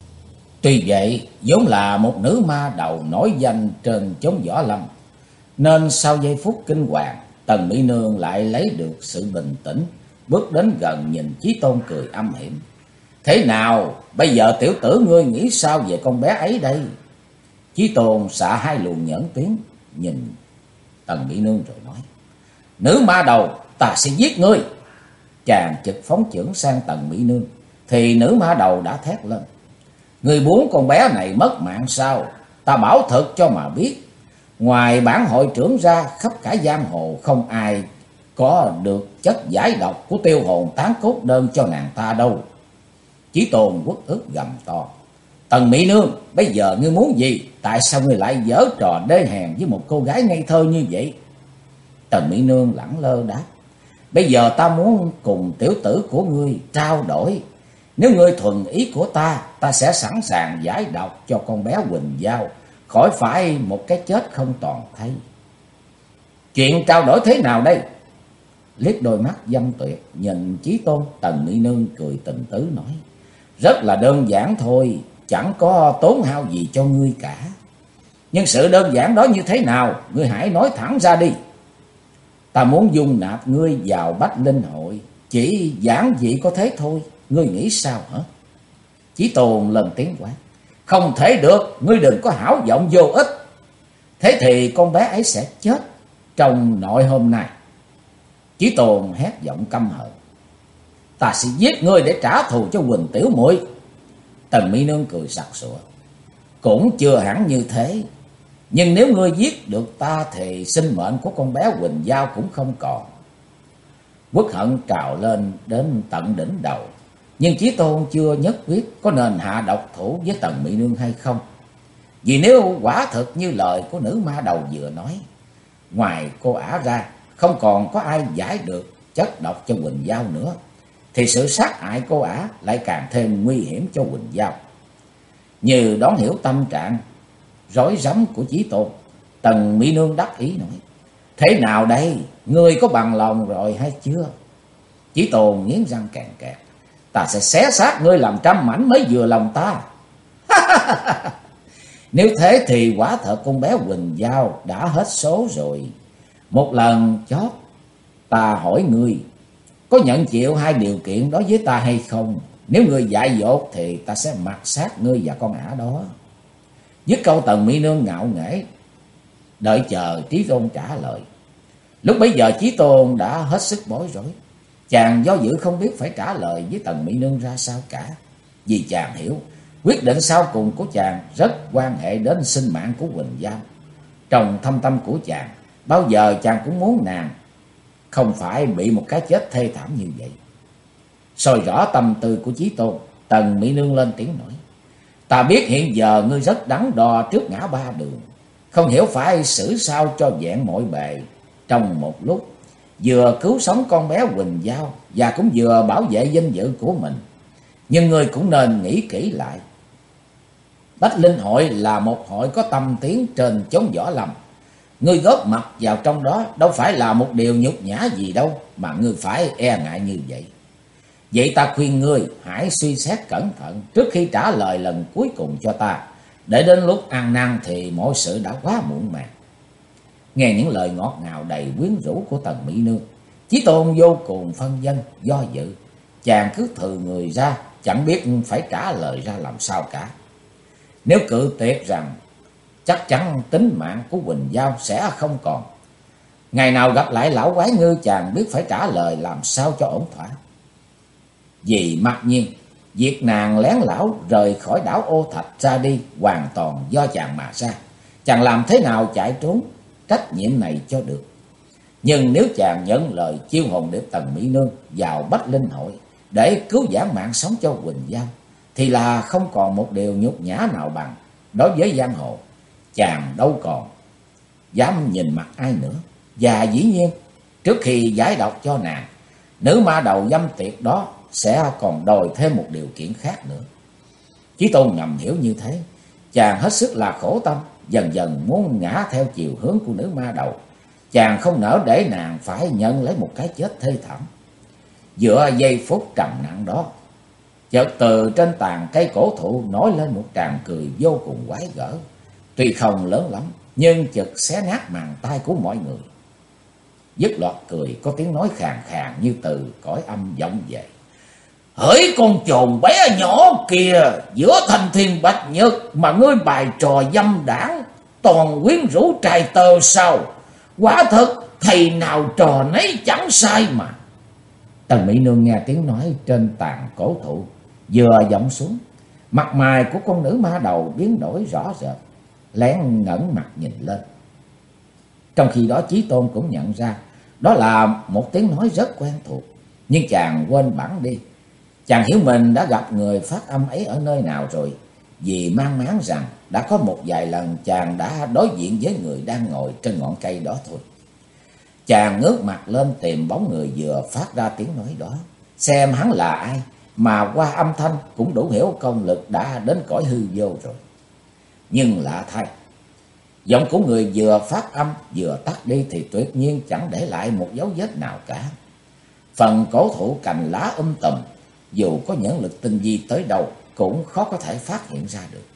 Tuy vậy, vốn là một nữ ma đầu nổi danh trên chốn võ lâm, nên sau giây phút kinh hoàng, Tần Mỹ Nương lại lấy được sự bình tĩnh, bước đến gần nhìn Chí Tôn cười âm hiểm. Thế nào, bây giờ tiểu tử ngươi nghĩ sao về con bé ấy đây? Chí Tôn xạ hai luồng nhẫn tuyến, nhìn Tần Mỹ Nương rồi nói. Nữ ma đầu, ta sẽ giết ngươi. Chàng chực phóng chưởng sang Tần Mỹ Nương, thì nữ ma đầu đã thét lên. Ngươi muốn con bé này mất mạng sao? Ta bảo thật cho mà biết, ngoài bản hội trưởng ra, khắp cả giang hồ không ai có được chất giải độc của tiêu hồn tán cốt đơn cho nàng ta đâu. Chí Tôn uất ức gầm to. Tần Mỹ Nương, bây giờ ngươi muốn gì? Tại sao ngươi lại giở trò đê hèn với một cô gái ngây thơ như vậy? Tần Mỹ Nương lẳng lơ đáp. Bây giờ ta muốn cùng tiểu tử của ngươi trao đổi. Nếu ngươi thuận ý của ta, ta sẽ sẵn sàng giải độc cho con bé Quỳnh Giao, khỏi phải một cái chết không toàn thấy. Chuyện trao đổi thế nào đây? Liếc đôi mắt dâm tuyệt nhìn Chí Tôn, Tần Mỹ Nương cười tình tứ nói. Rất là đơn giản thôi, chẳng có tốn hao gì cho ngươi cả. Nhưng sự đơn giản đó như thế nào, ngươi hãy nói thẳng ra đi. Ta muốn dung nạp ngươi vào Bách Linh Hội, chỉ giản dị có thế thôi, ngươi nghĩ sao hả? Chí Tôn lên tiếng quát. Không thể được, ngươi đừng có hảo vọng vô ích. Thế thì con bé ấy sẽ chết trong nội hôm nay. Chí Tôn hét giọng căm hận. Ta sẽ giết ngươi để trả thù cho Quỳnh tiểu muội. Tần Mỹ Nương cười sặc sụa. Cũng chưa hẳn như thế, nhưng nếu ngươi giết được ta thì sinh mệnh của con bé Quỳnh Giao cũng không còn. Uất hận trào lên đến tận đỉnh đầu, nhưng Chí Tôn chưa nhất quyết có nên hạ độc thủ với Tần Mỹ Nương hay không. Vì nếu quả thực như lời của nữ ma đầu vừa nói, ngoài cô ả ra không còn có ai giải được chất độc cho Quỳnh Giao nữa, thì sự sát hại cô ả lại càng thêm nguy hiểm cho Quỳnh Giao. Như đón hiểu tâm trạng rối rắm của Chí Tôn, Tần Mỹ Nương đắc ý nói. Thế nào đây, ngươi có bằng lòng rồi hay chưa? Chí Tôn nghiến răng càng kẹt. Ta sẽ xé xác ngươi làm trăm mảnh mới vừa lòng ta. Nếu thế thì quả thật con bé Quỳnh Giao đã hết số rồi. Một lần chót ta hỏi ngươi, có nhận chịu hai điều kiện đó với ta hay không? Nếu ngươi dại dột thì ta sẽ mặc sát ngươi và con ả đó. Dứt câu, Tần Mỹ Nương ngạo nghễ đợi chờ Chí Tôn trả lời. Lúc bấy giờ Chí Tôn đã hết sức bối rối. Chàng do dự không biết phải trả lời với Tần Mỹ Nương ra sao cả. Vì chàng hiểu quyết định sau cùng của chàng rất quan hệ đến sinh mạng của Quỳnh Giao. Trong thâm tâm của chàng, bao giờ chàng cũng muốn nàng không phải bị một cái chết thê thảm như vậy. Soi rõ tâm tư của Chí Tôn, Tần Mỹ Nương lên tiếng nói. Ta biết hiện giờ ngươi rất đắn đo trước ngã ba đường, không hiểu phải xử sao cho vẹn mọi bề. Trong một lúc vừa cứu sống con bé Quỳnh Giao và cũng vừa bảo vệ danh dự của mình. Nhưng ngươi cũng nên nghĩ kỹ lại. Bách Linh Hội là một hội có tâm tiếng trên chốn võ lâm. Ngươi góp mặt vào trong đó đâu phải là một điều nhục nhã gì đâu mà ngươi phải e ngại như vậy. Vậy ta khuyên ngươi hãy suy xét cẩn thận trước khi trả lời lần cuối cùng cho ta. Để đến lúc ăn năn thì mọi sự đã quá muộn màng. Nghe những lời ngọt ngào đầy quyến rũ của Tần Mỹ Nương, Chí Tôn vô cùng phân vân do dự. Chàng cứ thừ người ra, chẳng biết phải trả lời ra làm sao cả. Nếu cự tuyệt rằng chắc chắn tính mạng của Quỳnh Giao sẽ không còn, ngày nào gặp lại lão quái ngư, chàng biết phải trả lời làm sao cho ổn thỏa. Vì mặc nhiên việc nàng lén lão rời khỏi đảo Ô Thạch ra đi hoàn toàn do chàng mà ra. Chàng làm thế nào chạy trốn trách nhiệm này cho được. Nhưng nếu chàng nhận lời chiêu hồn điệp Tần Mỹ Nương vào Bách Linh Hội để cứu vãn mạng sống cho Quỳnh Giao, thì là không còn một điều nhục nhã nào bằng. Đối với giang hồ, chàng đâu còn dám nhìn mặt ai nữa. Và dĩ nhiên, trước khi giải độc cho nàng, nữ ma đầu dâm tiệt đó sẽ còn đòi thêm một điều kiện khác nữa. Chí Tôn ngầm hiểu như thế, chàng hết sức là khổ tâm, dần dần muốn ngã theo chiều hướng của nữ ma đầu. Chàng không nỡ để nàng phải nhận lấy một cái chết thê thảm. Giữa giây phút trầm nặng đó, chợt từ trên tàn cây cổ thụ nổi lên một tràng cười vô cùng quái gở. Tuy không lớn lắm, nhưng chợt xé nát màng tai của mọi người. Dứt loạt cười, có tiếng nói khàn khàn như từ cõi âm vọng về. Hỡi con chồn bé nhỏ kìa, giữa thanh thiên bạch nhật mà ngươi bày trò dâm đảng, toàn quyến rũ trai tơ sao? Quả thật thầy nào trò nấy chẳng sai mà. Tần Mỹ Nương nghe tiếng nói trên tàn cổ thụ vừa vọng xuống, mặt mày của con nữ ma đầu biến đổi rõ rệt, lén ngẩng mặt nhìn lên. Trong khi đó Chí Tôn cũng nhận ra đó là một tiếng nói rất quen thuộc, nhưng chàng quên bẵng đi. Chàng hiểu mình đã gặp người phát âm ấy ở nơi nào rồi, vì mang máng rằng đã có một vài lần chàng đã đối diện với người đang ngồi trên ngọn cây đó thôi. Chàng ngước mặt lên tìm bóng người vừa phát ra tiếng nói đó, xem hắn là ai, mà qua âm thanh cũng đủ hiểu công lực đã đến cõi hư vô rồi. Nhưng lạ thay, giọng của người vừa phát âm vừa tắt đi thì tuyệt nhiên chẳng để lại một dấu vết nào cả. Phần cổ thụ cành lá tùm, dù có nhãn lực tinh vi tới đâu cũng khó có thể phát hiện ra được.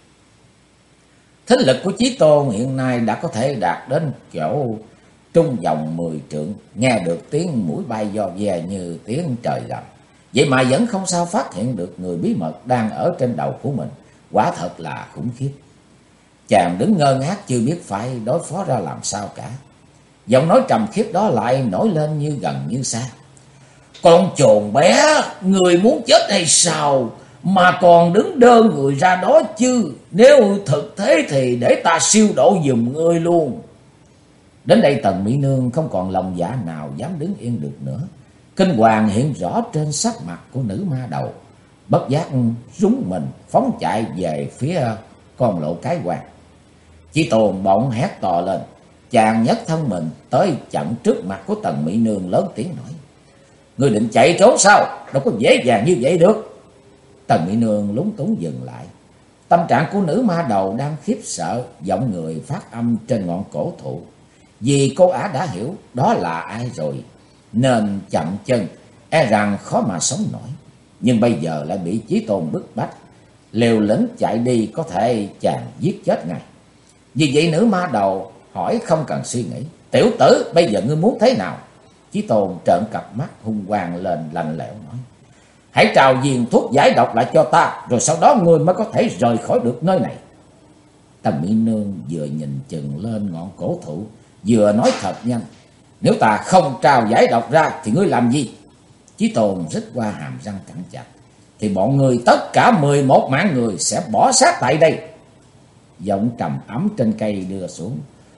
Thính lực của Chí Tôn hiện nay đã có thể đạt đến chỗ trung vòng 10 trượng, nghe được tiếng mũi bay do ve như tiếng trời gầm. Vậy mà vẫn không sao phát hiện được người bí mật đang ở trên đầu của mình, quả thật là khủng khiếp. Chàng đứng ngơ ngác chưa biết phải đối phó ra làm sao cả. Giọng nói trầm khiếp đó lại nổi lên như gần như xa. Con chồn bé, người muốn chết hay sao mà còn đứng đơ người ra đó chứ? Nếu thực thế thì để ta siêu độ giùm ngươi luôn. Đến đây Tần Mỹ Nương không còn lòng dạ nào dám đứng yên được nữa. Kinh hoàng hiện rõ trên sắc mặt của nữ ma đầu, bất giác rúng mình phóng chạy về phía con lộ cái quan. Chí Tôn bỗng hét to lên, chàng nhấc thân mình tới chặn trước mặt của Tần Mỹ Nương, lớn tiếng nói: Ngươi định chạy trốn sao? Đâu có dễ dàng như vậy được. Tần Mỹ Nương lúng túng dừng lại. Tâm trạng của nữ ma đầu đang khiếp sợ giọng người phát âm trên ngọn cổ thụ, vì cô ả đã hiểu đó là ai rồi, nên chậm chân, e rằng khó mà sống nổi. Nhưng bây giờ lại bị Chí Tôn bức bách, liều lĩnh chạy đi có thể chàng giết chết ngay. Vì vậy nữ ma đầu hỏi không cần suy nghĩ: Tiểu tử, bây giờ ngươi muốn thế nào? Chí Tôn trợn cặp mắt hung quang lên, lạnh lẽo nói: Hãy trao viên thuốc giải độc lại cho ta, rồi sau đó ngươi mới có thể rời khỏi được nơi này. Tần Mỹ Nương vừa nhìn chừng lên ngọn cổ thụ, vừa nói thật nhanh: Nếu ta không trao giải độc ra thì ngươi làm gì? Chí Tôn rít qua hàm răng cắn chặt: Thì bọn người tất cả 11 mạng người sẽ bỏ xác tại đây. Giọng trầm ấm trên cây đưa xuống: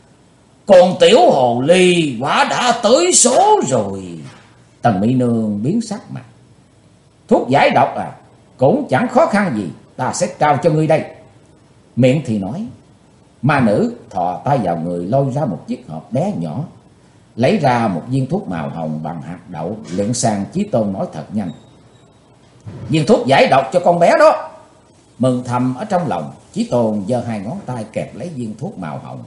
Còn tiểu hồ ly quả đã tới số rồi. Tần Mỹ Nương biến sắc mặt: Thuốc giải độc à? Cũng chẳng khó khăn gì, ta sẽ trao cho ngươi đây. Miệng thì nói, ma nữ thò tay vào người lôi ra một chiếc hộp bé nhỏ, lấy ra một viên thuốc màu hồng bằng hạt đậu, liệng sang Chí Tôn nói thật nhanh: Viên thuốc giải độc cho con bé đó. Mừng thầm ở trong lòng, Chí Tôn giơ hai ngón tay kẹp lấy viên thuốc màu hồng,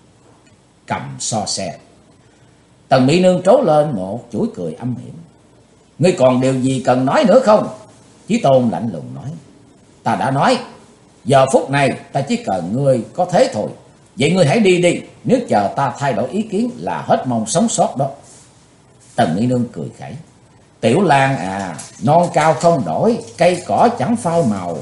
cầm so xe. Tần Mỹ Nương trố lên một chuỗi cười âm hiểm: Ngươi còn điều gì cần nói nữa không? Chí Tôn lạnh lùng nói: Ta đã nói, giờ phút này ta chỉ cần ngươi có thế thôi. Vậy ngươi hãy đi đi, nếu chờ ta thay đổi ý kiến là hết mong sống sót đó. Tần Mỹ Nương cười khẩy: Tiểu Lan à, non cao không đổi, cây cỏ chẳng phai màu.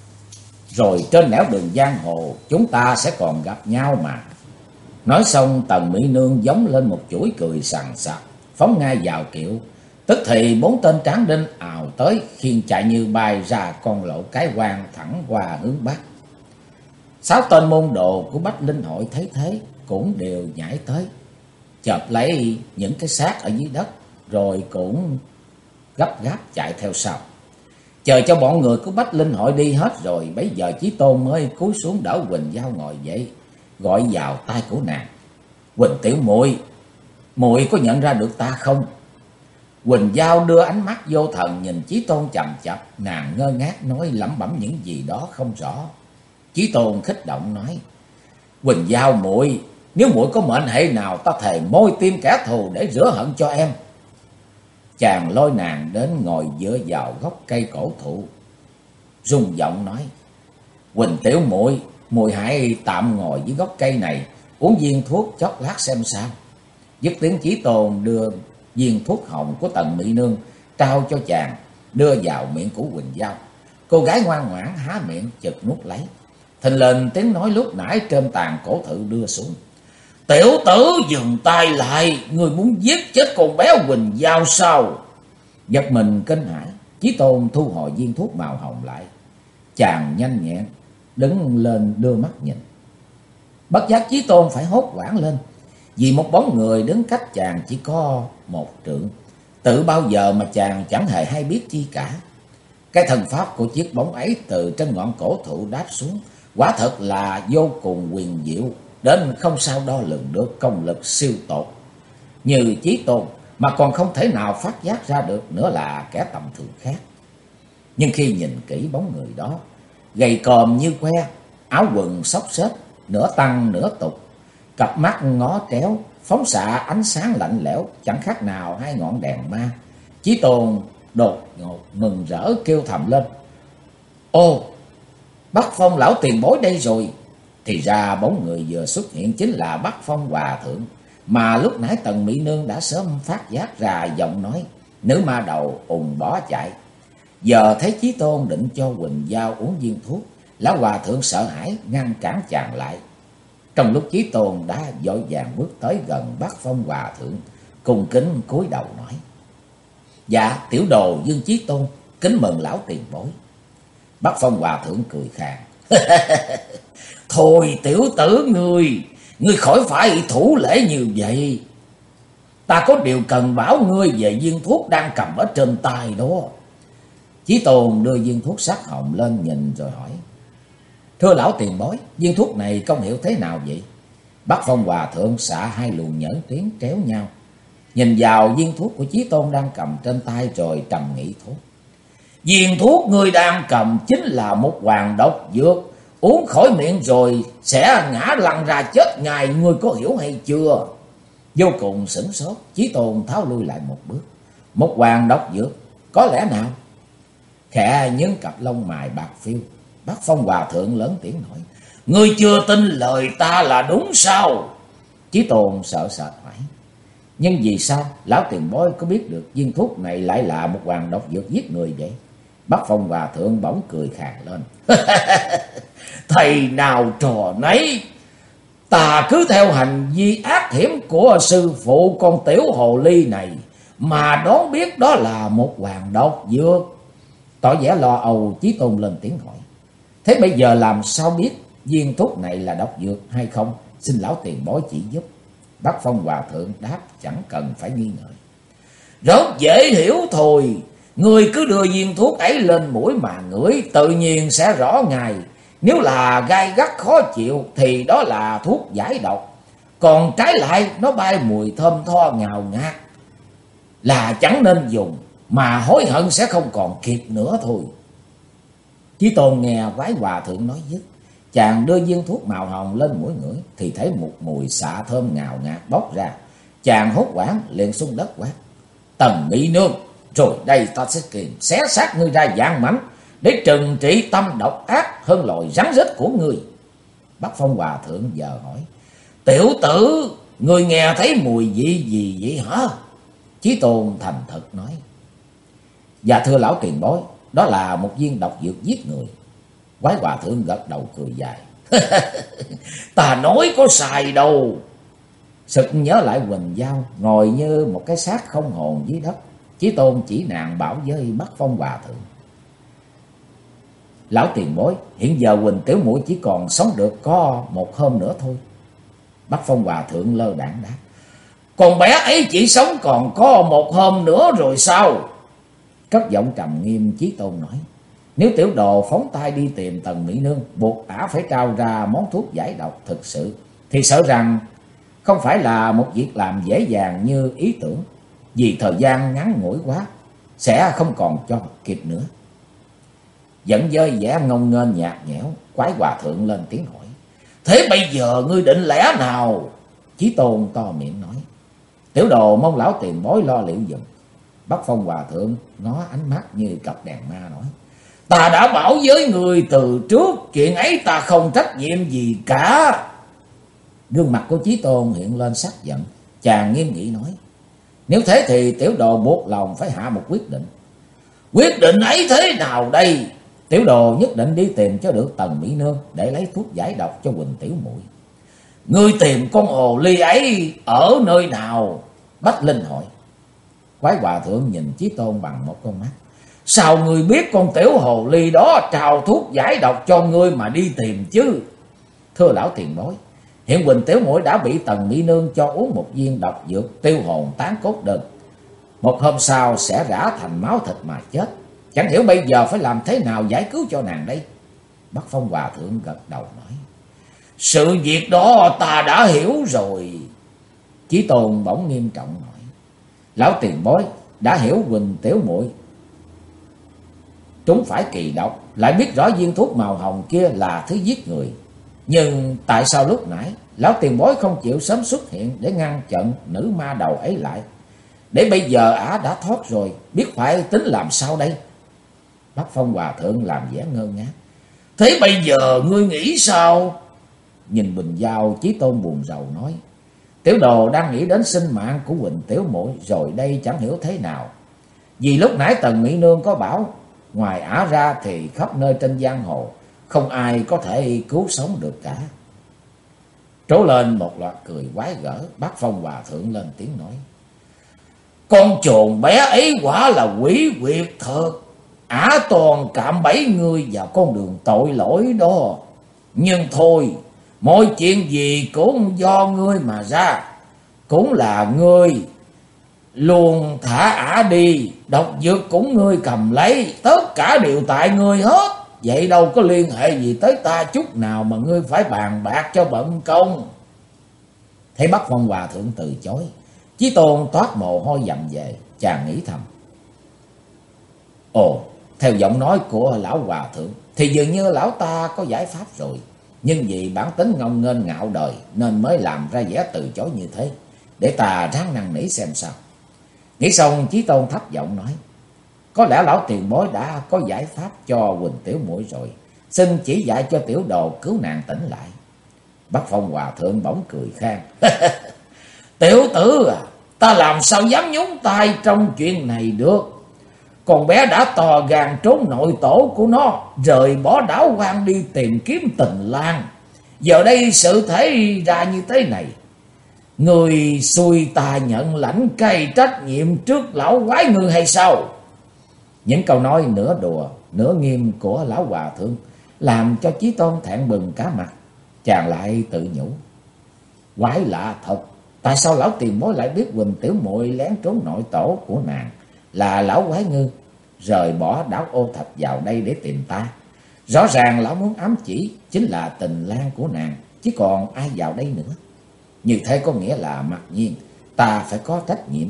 Rồi trên nẻo đường giang hồ chúng ta sẽ còn gặp nhau mà. Nói xong Tần Mỹ Nương giống lên một chuỗi cười sằng sặc, phóng ngay vào kiệu. Tức thì 4 tên tráng đinh ào tới, khiêng chạy như bay ra con lộ cái quan thẳng qua hướng bắc. 6 tên môn đồ của Bách Linh Hội thấy thế, cũng đều nhảy tới, chộp lấy những cái xác ở dưới đất, rồi cũng gấp gáp chạy theo sau. Chờ cho bọn người của Bách Linh Hội đi hết rồi, bấy giờ Chí Tôn mới cúi xuống đỡ Quỳnh Giao ngồi dậy, gọi vào tai của nàng: "Quỳnh tiểu muội, muội có nhận ra được ta không?" Quỳnh Giao đưa ánh mắt vô thần nhìn Chí Tôn chằm chằm, nàng ngơ ngác nói lẩm bẩm những gì đó không rõ. Chí Tôn khích động nói: "Quỳnh Giao muội, nếu muội có mệnh hệ nào, ta thề môi tim kẻ thù để rửa hận cho em." Chàng lôi nàng đến ngồi dựa vào gốc cây cổ thụ, rung giọng nói: "Quỳnh tiểu muội, muội hãy tạm ngồi dưới gốc cây này, uống viên thuốc chốc lát xem sao." Dứt tiếng, Chí Tôn đưa viên thuốc hồng của Tần Mỹ Nương trao cho chàng, đưa vào miệng của Quỳnh Giao. Cô gái ngoan ngoãn há miệng chực nuốt lấy. Thình lình tiếng nói lúc nãy trên tàn cổ thụ đưa xuống: "Tiểu tử dừng tay lại, người muốn giết chết con bé Quỳnh Giao sao?" Giật mình kinh hãi, Chí Tôn thu hồi viên thuốc màu hồng lại. Chàng nhanh nhẹn đứng lên đưa mắt nhìn. Bất giác Chí Tôn phải hốt hoảng lên, vì một bóng người đứng cách chàng chỉ có một trượng. Tự bao giờ mà chàng chẳng hề hay biết chi cả. Cái thần pháp của chiếc bóng ấy từ trên ngọn cổ thụ đáp xuống, quả thật là vô cùng huyền diệu, đến không sao đo lường được công lực siêu tột. Như Chí Tôn mà còn không thể nào phát giác ra được nữa là kẻ tầm thường khác. Nhưng khi nhìn kỹ bóng người đó, gầy còm như que, áo quần xốc xếch, nửa tăng nửa tục, cặp mắt ngó tréo, phóng xạ ánh sáng lạnh lẽo, chẳng khác nào hai ngọn đèn ma. Chí Tôn đột ngột mừng rỡ kêu thầm lên: "Ô, Bắc Phong lão tiền bối đây rồi!" Thì ra bóng người vừa xuất hiện chính là Bắc Phong Hòa Thượng, mà lúc nãy Tần Mỹ Nương đã sớm phát giác ra giọng nói. Nữ ma đầu ùn bỏ chạy. Giờ thấy Chí Tôn định cho Quỳnh Giao uống viên thuốc, lão Hòa Thượng sợ hãi ngăn cản chàng lại. Trong lúc Chí Tôn đã vội vàng bước tới gần Bắc Phong Hòa Thượng, cung kính cúi đầu nói: "Dạ, tiểu đồ Dương Chí Tôn kính mừng lão tiền bối." Bắc Phong Hòa Thượng cười khàn: "Thôi tiểu tử ngươi khỏi phải thủ lễ như vậy. Ta có điều cần bảo ngươi về viên thuốc đang cầm ở trên tay đó." Chí Tôn đưa viên thuốc sắc hồng lên nhìn rồi hỏi: "Thưa lão tiền bối, viên thuốc này công hiệu thế nào vậy?" Bắc Phong Hòa Thượng xạ hai luồng nhẫn tuyến tréo nhau, nhìn vào viên thuốc của Chí Tôn đang cầm trên tay rồi trầm nghĩ thốt: "Viên thuốc ngươi đang cầm chính là một hoàng độc dược, uống khỏi miệng rồi sẽ ngã lăn ra chết ngay, ngươi có hiểu hay chưa?" Vô cùng sửng sốt, Chí Tôn tháo lui lại một bước. "Một hoàng độc dược, có lẽ nào?" Khẽ nhướng cặp lông mày bạc phiêu, Bắc Phong Hòa Thượng lớn tiếng nói: "Ngươi chưa tin lời ta là đúng sao?" Chí Tôn sợ sệt hỏi: "Nhưng vì sao lão tiền bối có biết được viên thuốc này lại là một hoàng độc dược giết người vậy?" Bắc Phong Hòa Thượng bỗng cười khàn lên: "Thầy nào trò nấy, ta cứ theo hành vi ác hiểm của sư phụ con tiểu hồ ly này mà đoán biết đó là một hoàng độc dược." Tỏ vẻ lo âu, Chí Tôn lên tiếng hỏi: "Thế bây giờ làm sao biết viên thuốc này là độc dược hay không? Xin lão tiền bối chỉ giúp." Bắc Phong Hòa Thượng đáp chẳng cần phải nghi ngờ: "Rất dễ hiểu thôi. Ngươi cứ đưa viên thuốc ấy lên mũi mà ngửi, tự nhiên sẽ rõ ngay. Nếu là gai gắt khó chịu thì đó là thuốc giải độc, còn trái lại nó bay mùi thơm tho ngào ngạt là chẳng nên dùng, mà hối hận sẽ không còn kịp nữa thôi." Chí Tôn nghe Quái Hòa Thượng nói dứt, chàng đưa viên thuốc màu hồng lên mũi ngửi thì thấy một mùi xạ thơm ngào ngạt bốc ra. Chàng hốt hoảng liền xuống đất quát: "Tần Mỹ Nương, rồi đây ta sẽ kìm xé xác ngươi ra vạn mảnh để trừng trị tâm độc ác hơn loài rắn rết của ngươi." Bắc Phong Hòa Thượng giờ hỏi: "Tiểu tử, ngươi nghe thấy mùi gì vậy hả?" Chí Tôn thành thật nói: "Dạ thưa lão tiền bối, đó là một viên độc dược giết người." Quái Hòa Thượng gật đầu cười dài: "Ta nói có sai đâu." Sực nhớ lại Quỳnh Giao ngồi như một cái xác không hồn dưới đất, Chí Tôn chỉ nàng bảo với Bắc Phong Hòa Thượng: "Lão tiền bối, hiện giờ Quỳnh tiểu muội chỉ còn sống được có một hôm nữa thôi." Bắc Phong Hòa Thượng lơ đãng đáp: Con bé ấy chỉ sống còn có một hôm nữa rồi sao? Cất giọng trầm nghiêm, Chí Tôn nói: Nếu tiểu đồ phóng tay đi tìm Tần Mỹ Nương, buộc ả phải trao ra món thuốc giải độc thực sự, thì sợ rằng không phải là một việc làm dễ dàng như ý tưởng. Vì thời gian ngắn ngủi quá, sẽ không còn cho kịp nữa. Vẫn với vẻ ngông nghênh nhạt nhẽo, Quái Hòa Thượng lên tiếng hỏi: Thế bây giờ ngươi định lẽ nào? Chí Tôn to miệng nói: Tiểu đồ mong lão tiền bối lo liệu giùm. Bắc Phong Hòa Thượng ngó ánh mắt như cặp đèn ma nói: Ta đã bảo với người từ trước, chuyện ấy ta không trách nhiệm gì cả. Gương mặt của Chí Tôn hiện lên sắc giận, chàng nghiêm nghị nói: Nếu thế thì tiểu đồ buộc lòng phải hạ một quyết định. Quyết định ấy thế nào đây? Tiểu đồ nhất định đi tìm cho được Tần Mỹ Nương để lấy thuốc giải độc cho Quỳnh tiểu muội. Ngươi tìm con hồ ly ấy ở nơi nào? Bách Linh hỏi. Quái Hòa Thượng nhìn Chí Tôn bằng một con mắt: Sao ngươi biết con tiểu hồ ly đó trao thuốc giải độc cho ngươi mà đi tìm chứ? Thưa lão tiền bối, hiện Quỳnh tiểu muội đã bị Tần Mỹ Nương cho uống một viên độc dược tiêu hồn tán cốt đơn. Một hôm sau sẽ rã thành máu thịt mà chết. Chẳng hiểu bây giờ phải làm thế nào giải cứu cho nàng đây? Bắc Phong Hòa Thượng gật đầu nói: Sự việc đó ta đã hiểu rồi. Chí Tôn bỗng nghiêm trọng hỏi: Lão tiền bối đã hiểu Quỳnh tiểu muội trúng phải kỳ độc, lại biết rõ viên thuốc màu hồng kia là thứ giết người, nhưng tại sao lúc nãy lão tiền bối không chịu sớm xuất hiện để ngăn chặn nữ ma đầu ấy lại? Để bây giờ ả đã thoát rồi, biết phải tính làm sao đây? Bắc Phong Hòa Thượng làm vẻ ngơ ngác: Thế bây giờ ngươi nghĩ sao? Nhìn bình dao, Chí Tôn buồn rầu nói: Tiểu đồ đang nghĩ đến sinh mạng của Quỳnh tiểu muội rồi đây chẳng hiểu thế nào. Vì lúc nãy Tần Mỹ Nương có bảo, ngoài ả ra thì khắp nơi trên giang hồ không ai có thể cứu sống được cả. Trố lên một loạt cười quái gở. Bắc Phong Hòa Thượng lên tiếng nói: Con chồn bé ấy quả là quỷ quyệt thật. Ả toàn cạm bẫy ngươi vào con đường tội lỗi đó. Nhưng thôi, mọi chuyện gì cũng do ngươi mà ra. Cũng là ngươi luôn thả ả đi, độc dược cũng ngươi cầm lấy, tất cả đều tại ngươi hết. Vậy đâu có liên hệ gì tới ta chút nào mà ngươi phải bàn bạc cho bận công. Thấy Bắc Phong Hòa Thượng từ chối, Chí Tôn toát mồ hôi dầm về, chàng nghĩ thầm: Ồ, theo giọng nói của lão Hòa Thượng thì dường như lão ta có giải pháp rồi. Nhưng vì bản tính ngông nghênh ngạo đời nên mới làm ra vẻ từ chối như thế. Để ta ráng năn nỉ xem sao. Nghĩ xong, Chí Tôn thấp giọng nói: Có lẽ lão tiền bối đã có giải pháp cho Quỳnh tiểu muội rồi, xin chỉ dạy cho tiểu đồ cứu nàng tỉnh lại. Bắc Phong Hòa Thượng bỗng cười khan: Tiểu tử à, ta làm sao dám nhúng tay trong chuyện này được. Con bé đã tò gan trốn nội tổ của nó, rời bỏ đảo quan đi tìm kiếm Tình Lang. Giờ đây sự thể ra như thế này, người xui ta nhận lãnh cái trách nhiệm trước lão quái ngươi hay sao? Những câu nói nửa đùa nửa nghiêm của lão Hòa Thượng làm cho Chí Tôn thẹn bừng cả mặt. Chàng lại tự nhủ: Quái lạ thật, tại sao lão tiền bối lại biết Quỳnh tiểu muội lén trốn nội tổ của nàng là lão quái ngư, rời bỏ đảo Ô Thạch vào đây để tìm ta? Rõ ràng lão muốn ám chỉ chính là Tình Lang của nàng, chứ còn ai vào đây nữa. Như thế có nghĩa là mặc nhiên ta phải có trách nhiệm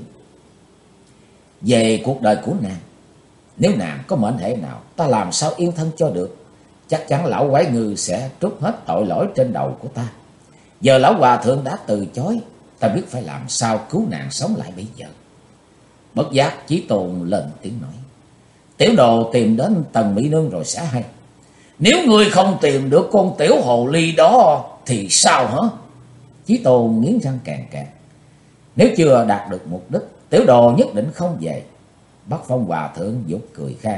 về cuộc đời của nàng. Nếu nàng có mệnh hệ nào, ta làm sao yên thân cho được. Chắc chắn lão quái ngư sẽ trút hết tội lỗi trên đầu của ta. Giờ lão Hòa Thượng đã từ chối, ta biết phải làm sao cứu nàng sống lại bây giờ. Bất giác Chí Tôn lên tiếng nói: Tiểu đồ tìm đến Tần Mỹ Nương rồi sẽ hay. Nếu ngươi không tìm được con tiểu hồ ly đó thì sao hả? Chí Tôn nghiến răng càng càng: Nếu chưa đạt được mục đích, tiểu đồ nhất định không về. Bắc Phong Hòa Thượng giục cười khan: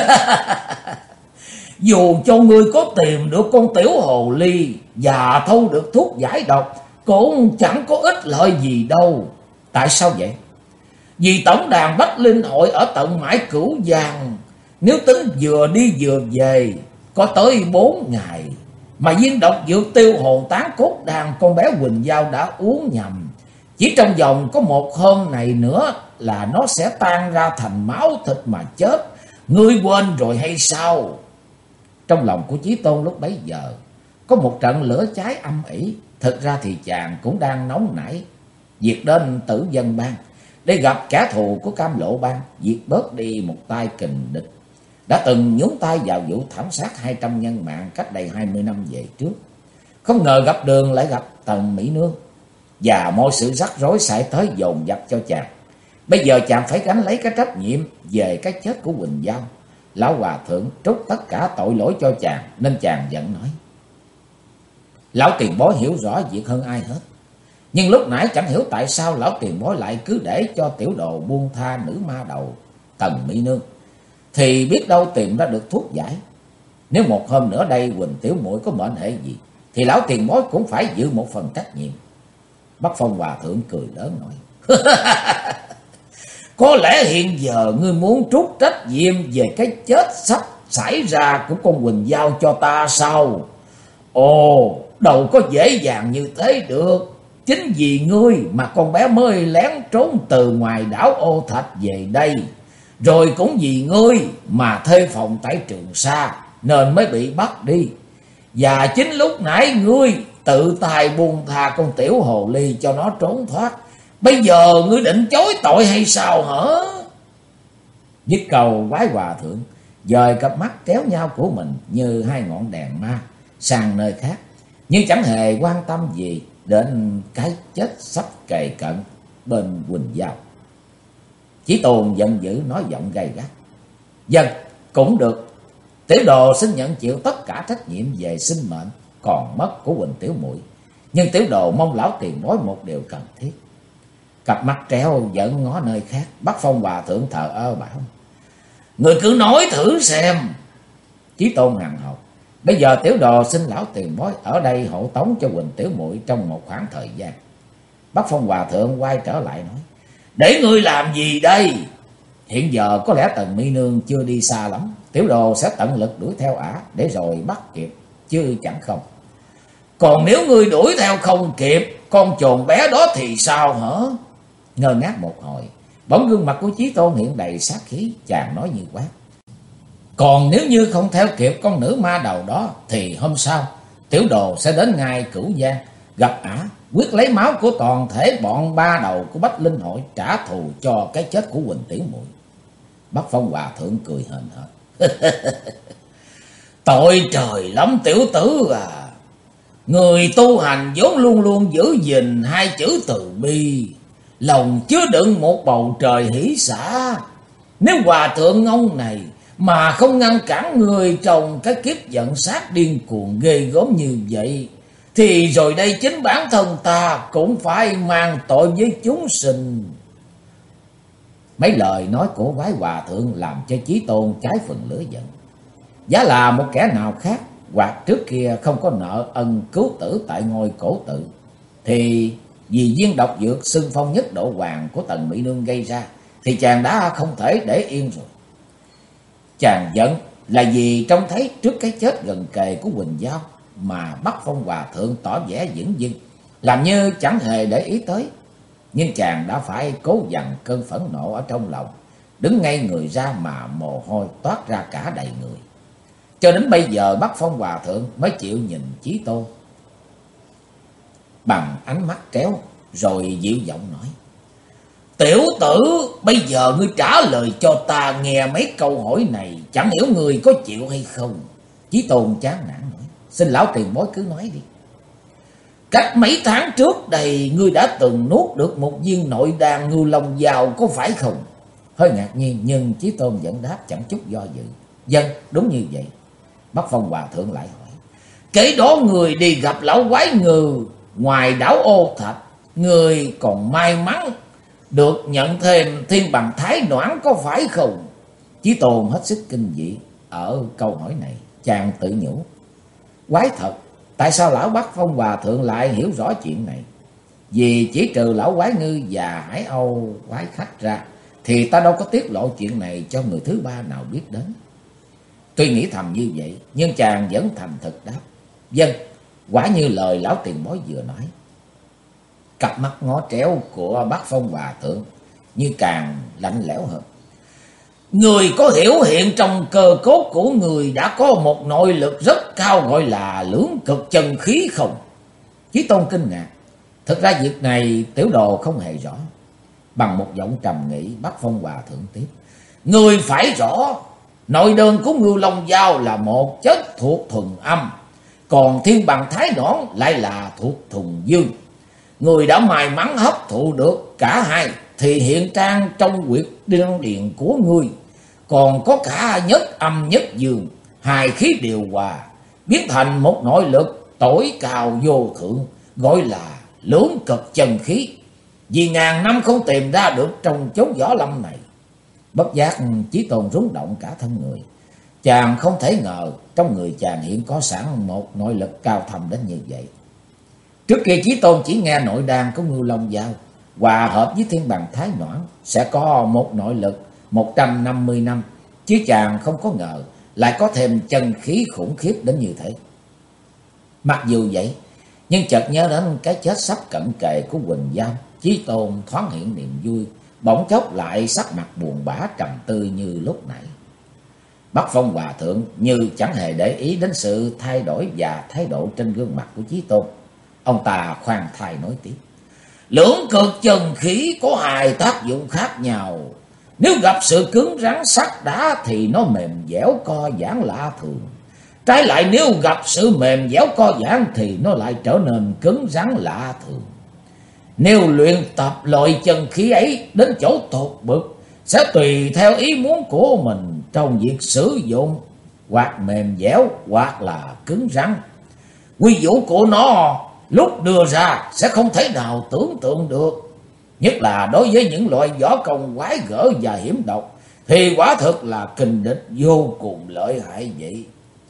Dù cho ngươi có tìm được con tiểu hồ ly và thu được thuốc giải độc cũng chẳng có ích lợi gì đâu. Tại sao vậy? Vì tổng đàn Bách Linh hội ở tận mãi Cửu Giang, nếu tính vừa đi vừa về có tới 4 ngày. mà viên độc dược tiêu hồn tán cốt đan con bé Quỳnh Giao đã uống nhầm. Chỉ trong vòng có một hôm này nữa là nó sẽ tan ra thành máu thịt mà chết. Ngươi quên rồi hay sao? Trong lòng của Chí Tôn lúc bấy giờ có một trận lửa cháy âm ỉ. Thực ra thì chàng cũng đang nóng nảy việc đến Tử Vân Bang để gặp kẻ thù của Cam Lộ Bang, diệt bớt đi một tay kình địch đã từng nhúng tay vào vụ thảm sát 200 nhân mạng cách đây 20 năm về trước. Không ngờ gặp đường lại gặp Tần Mỹ Nương, và mọi sự rắc rối xảy tới dồn dập cho chàng. Bây giờ chàng phải gánh lấy cái trách nhiệm về cái chết của Quỳnh Giao. Lão Hòa Thượng trút tất cả tội lỗi cho chàng, nên chàng giận nói: Lão tiền bối hiểu rõ việc hơn ai hết. Nhưng lúc nãy chẳng hiểu tại sao lão tiền bối lại cứ để cho tiểu đồ buông tha nữ ma đầu Tần Mỹ Nương, thì biết đâu tìm ra được thuốc giải. Nếu một hôm nữa đây Quỳnh tiểu muội có mệnh hệ gì, thì lão tiền bối cũng phải giữ một phần trách nhiệm. Bắc Phong Hòa Thượng cười lớn nói: Có lẽ hiện giờ ngươi muốn trút trách nhiệm về cái chết sắp xảy ra của con Quỳnh Giao cho ta sao? Ồ, đâu có dễ dàng như thế được. Chính vì ngươi mà con bé mới lén trốn từ ngoài đảo Ô Thạch về đây. Rồi cũng vì ngươi mà thuê phòng tại Trường Sa nên mới bị bắt đi. Và chính lúc nãy ngươi tự tay buông tha con tiểu hồ ly cho nó trốn thoát. Bây giờ ngươi định chối tội hay sao hả? Dứt câu, Quái Hòa Thượng dời cặp mắt kéo nhau của mình như hai ngọn đèn ma sang nơi khác, nhưng chẳng hề quan tâm gì đến cái chết sắp kề cận bên Quỳnh Giao. Chí Tôn giận dữ nói giọng gay gắt: Dân cũng được, tiểu đồ xin nhận chịu tất cả trách nhiệm về sinh mệnh còn mất của Quỳnh tiểu muội, nhưng tiểu đồ mong lão tiền bối một điều cần thiết. Cặp mắt treo giận ngó nơi khác. Bắc Phong Hòa Thượng thờ ơ bảo: Người cứ nói thử xem. Chí Tôn hằng học: Bây giờ tiểu đồ xin lão tiền bối ở đây hộ tống cho Quỳnh tiểu muội trong một khoảng thời gian. Bắc Phong Hòa Thượng quay trở lại nói: Để ngươi làm gì đây? Hiện giờ có lẽ Tần Mỹ Nương chưa đi xa lắm, tiểu đồ sẽ tận lực đuổi theo ả để rồi bắt kịp, chứ chẳng không. Còn nếu ngươi đuổi theo không kịp, con chồn bé đó thì sao hả? Ngơ ngác một hồi, bỗng gương mặt của Chí Tôn hiện đầy sát khí. Chàng nói như quát: Còn nếu như không theo kịp con nữ ma đầu đó, thì hôm sau tiểu đồ sẽ đến ngay Cửu Giang gặp ả, quyết lấy máu của toàn thể bọn ba đầu của Bách Linh Hội trả thù cho cái chết của Quỳnh tiểu muội. Bắc Phong Hòa Thượng cười hờn hờn: Tội trời lắm tiểu tử à! Người tu hành vốn luôn luôn giữ gìn hai chữ từ bi, lòng chứa đựng một bầu trời hỷ xả. Nếu Hòa Thượng ông này mà không ngăn cản người trong cái kiếp giận sát điên cuồng ghê gớm như vậy, thì rồi đây chính bản thân ta cũng phải mang tội với chúng sinh. Mấy lời nói của Quái Hòa Thượng làm cho Chí Tôn trái phần lửa giận. Giá là một kẻ nào khác, hoặc trước kia không có nợ ân cứu tử tại ngôi cổ tự, thì vì viên độc dược xưng phong nhất độ hoàng của Tần Mỹ Nương gây ra, thì chàng đã không thể để yên rồi. Chàng giận là vì trông thấy trước cái chết gần kề của Quỳnh Giao mà Bắc Phong Hòa Thượng tỏ vẻ dửng dưng, làm như chẳng hề để ý tới. Nhưng chàng đã phải cố dằn cơn phẫn nộ ở trong lòng, đứng ngay người ra mà mồ hôi toát ra cả đầy người. Cho đến bây giờ Bắc Phong Hòa Thượng mới chịu nhìn Chí Tôn bằng ánh mắt tréo, rồi dịu giọng nói: Tiểu tử, bây giờ ngươi trả lời cho ta nghe mấy câu hỏi này, chẳng hiểu ngươi có chịu hay không? Chí Tôn chán nản nói: Xin lão tiền bối cứ nói đi. Cách mấy tháng trước đây ngươi đã từng nuốt được một viên nội đan ngưu long dao, có phải không? Hơi ngạc nhiên, nhưng Chí Tôn vẫn đáp chẳng chút do dự: Vâng, đúng như vậy. Bắc Phong Hòa Thượng lại hỏi: Kể đó người đi gặp lão quái ngư ngoài đảo Ô Thạch, người còn may mắn được nhận thêm thiên bằng thái noãn, có phải không? Chí Tôn hết sức kinh dị ở câu hỏi này. Chàng tự nhủ: Quái thật, tại sao lão Bắc Phong Hòa Thượng lại hiểu rõ chuyện này? Vì chỉ trừ lão quái ngư và Hải Âu quái khách ra, thì ta đâu có tiết lộ chuyện này cho người thứ ba nào biết đến. Tuy nghĩ thầm như vậy, nhưng chàng vẫn thành thực đáp: Vâng, quả như lời lão tiền bối vừa nói. Cặp mắt ngó tréo của bác Phong Hòa Thượng như càng lạnh lẽo hơn. Người có hiểu hiện trong cơ cốt của người đã có một nội lực rất cao gọi là lưỡng cực chân khí không? Chí Tôn kinh ngạc. Thực ra việc này tiểu đồ không hề rõ. Bằng một giọng trầm nghĩ, bác Phong Hòa Thượng tiếp. Người phải rõ, nội đơn của Ngưu Long Dao là một chất thuộc thuần âm, còn Thiên Bằng Thái Nõn lại là thuộc thuần dương. Người đã may mắn hấp thụ được cả hai thì hiện trang trong huyệt đan điền của ngươi còn có cả nhất âm nhất dương, hai khí điều hòa, biến thành một nội lực tối cao vô thượng, gọi là lưỡng cực chân khí. Vì ngàn năm không tìm ra được trong chốn võ lâm này. Bất giác Chí Tôn rúng động cả thân người. Chàng không thể ngờ trong người chàng hiện có sẵn một nội lực cao thâm đến như vậy. Trước kia Chí Tôn chỉ nghe nội đan của Ngưu Long Dao hòa hợp với Thiên Bằng Thái Nõn sẽ có một nội lực 150 năm, chứ chàng không có ngờ lại có thêm chân khí khủng khiếp đến như thế. Mặc dù vậy, nhưng chợt nhớ đến cái chết sắp cận kề của Quỳnh Giao, Chí Tôn thoáng hiện niềm vui, bỗng chốc lại sắc mặt buồn bã trầm tư như lúc nãy. Bắc Phong Hòa Thượng như chẳng hề để ý đến sự thay đổi và thái độ trên gương mặt của Chí Tôn. Ông ta khoan thai nói tiếp. Lưỡng cực chân khí có hai tác dụng khác nhau. Nếu gặp sự cứng rắn sắt đá thì nó mềm dẻo co giãn lạ thường. Trái lại nếu gặp sự mềm dẻo co giãn thì nó lại trở nên cứng rắn lạ thường. Nếu luyện tập loại chân khí ấy đến chỗ tột bực, sẽ tùy theo ý muốn của mình trong việc sử dụng, hoặc mềm dẻo hoặc là cứng rắn. Quy vụ của nó lúc đưa ra sẽ không thể nào tưởng tượng được. Nhất là đối với những loại võ công quái gở và hiểm độc thì quả thực là kình địch vô cùng lợi hại vậy.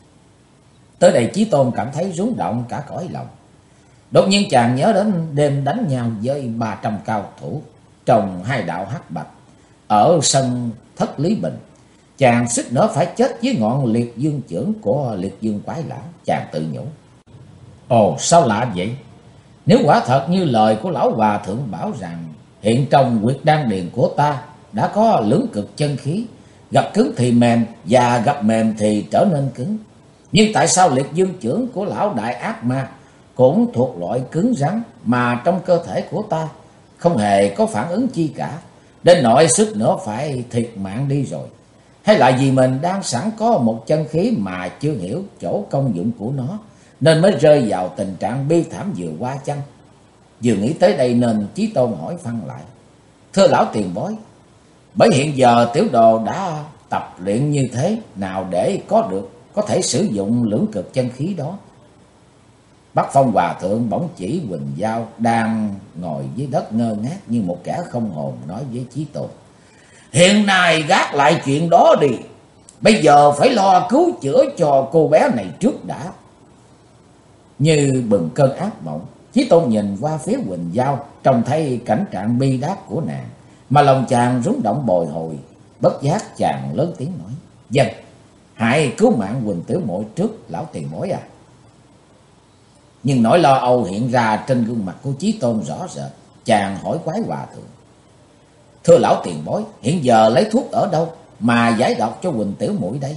Tới đây Chí Tôn cảm thấy rúng động cả cõi lòng. Đột nhiên chàng nhớ đến đêm đánh nhau với 300 cao thủ trong hai đạo hắc bạch ở sân Thất Lý Bình. Chàng suýt nữa phải chết với ngọn liệt dương chưởng của liệt dương quái lão. Chàng tự nhủ. Ồ, sao lạ vậy? Nếu quả thật như lời của lão Hòa Thượng bảo rằng hiện trong huyệt đan điền của ta đã có lưỡng cực chân khí, gặp cứng thì mềm và gặp mềm thì trở nên cứng. Nhưng tại sao liệt dương chưởng của lão đại ác ma cũng thuộc loại cứng rắn mà trong cơ thể của ta không hề có phản ứng chi cả, đến nỗi suýt nữa phải thiệt mạng đi rồi? Hay là vì mình đang sẵn có một chân khí mà chưa hiểu chỗ công dụng của nó nên mới rơi vào tình trạng bi thảm vừa qua chăng? Vừa nghĩ tới đây nên Chí Tôn hỏi phăng lại. Thưa lão tiền bối, bởi hiện giờ tiểu đồ đã tập luyện như thế nào để có thể sử dụng lưỡng cực chân khí đó? Bắc Phong Hòa Thượng bỗng chỉ Quỳnh Giao đang ngồi dưới đất ngơ ngác như một kẻ không hồn, nói với Chí Tôn. Hiện nay gác lại chuyện đó đi. Bây giờ phải lo cứu chữa cho cô bé này trước đã. Như bừng cơn ác mộng, Chí Tôn nhìn qua phía Quỳnh Giao, trông thấy cảnh trạng bi đát của nàng, mà lòng chàng rúng động bồi hồi. Bất giác chàng lớn tiếng nói. Vâng, hãy cứu mạng Quỳnh tiểu muội trước lão tiền bối à. Nhưng nỗi lo âu hiện ra trên gương mặt của Chí Tôn rõ rệt. Chàng hỏi quái Hòa Thượng. Thưa lão tiền bối, hiện giờ lấy thuốc ở đâu mà giải độc cho Quỳnh tiểu muội đây?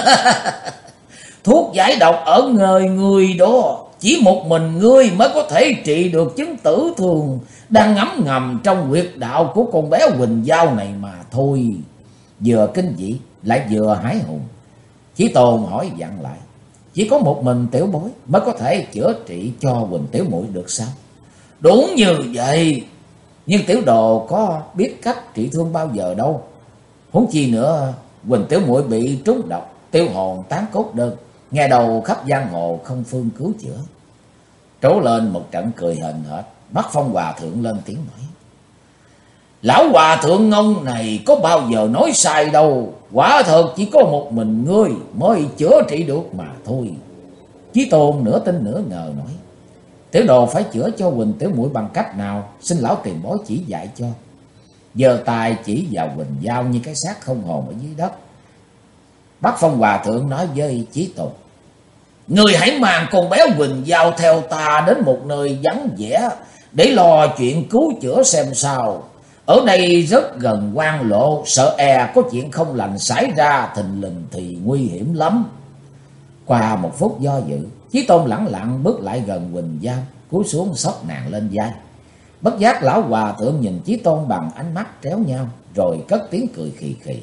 Thuốc giải độc ở người người đó. Chỉ một mình ngươi mới có thể trị được chứng tử thường đang ngấm ngầm trong huyệt đạo của con bé Quỳnh Giao này mà thôi. Vừa kinh dị lại vừa hãi hùng, Chí Tôn hỏi dặn lại. Chỉ có một mình tiểu bối mới có thể chữa trị cho Quỳnh tiểu muội được sao? Đúng như vậy. Nhưng tiểu đồ có biết cách trị thương bao giờ đâu. Huống chi nữa, Quỳnh tiểu muội bị trúng độc, tiêu hồn tán cốt đơn, nghe đầu khắp giang hồ không phương cứu chữa. Trố lên một trận cười hờn hệt. Bắc Phong Hòa Thượng lên tiếng nói. Lão Hòa Thượng ngông này có bao giờ nói sai đâu. Quả thật chỉ có một mình ngươi mới chữa trị được mà thôi. Chí Tôn nửa tin nửa ngờ nói. Tiểu đồ phải chữa cho Quỳnh tiểu muội bằng cách nào? Xin lão tiền bối chỉ dạy cho. Giơ tay chỉ vào Quỳnh Giao như cái xác không hồn ở dưới đất. Bắc Phong Hòa Thượng nói với Chí Tôn. Người hãy mang con bé Quỳnh Giao theo ta đến một nơi vắng vẻ để lo chuyện cứu chữa xem sao. Ở đây rất gần quan lộ, sợ e có chuyện không lành xảy ra thình lình thì nguy hiểm lắm. Qua một phút do dự, Chí Tôn lẳng lặng bước lại gần Quỳnh Giao, cúi xuống xốc nàng lên vai. Bất giác lão hòa thượng nhìn Chí Tôn bằng ánh mắt tréo nhau, rồi cất tiếng cười khì khì.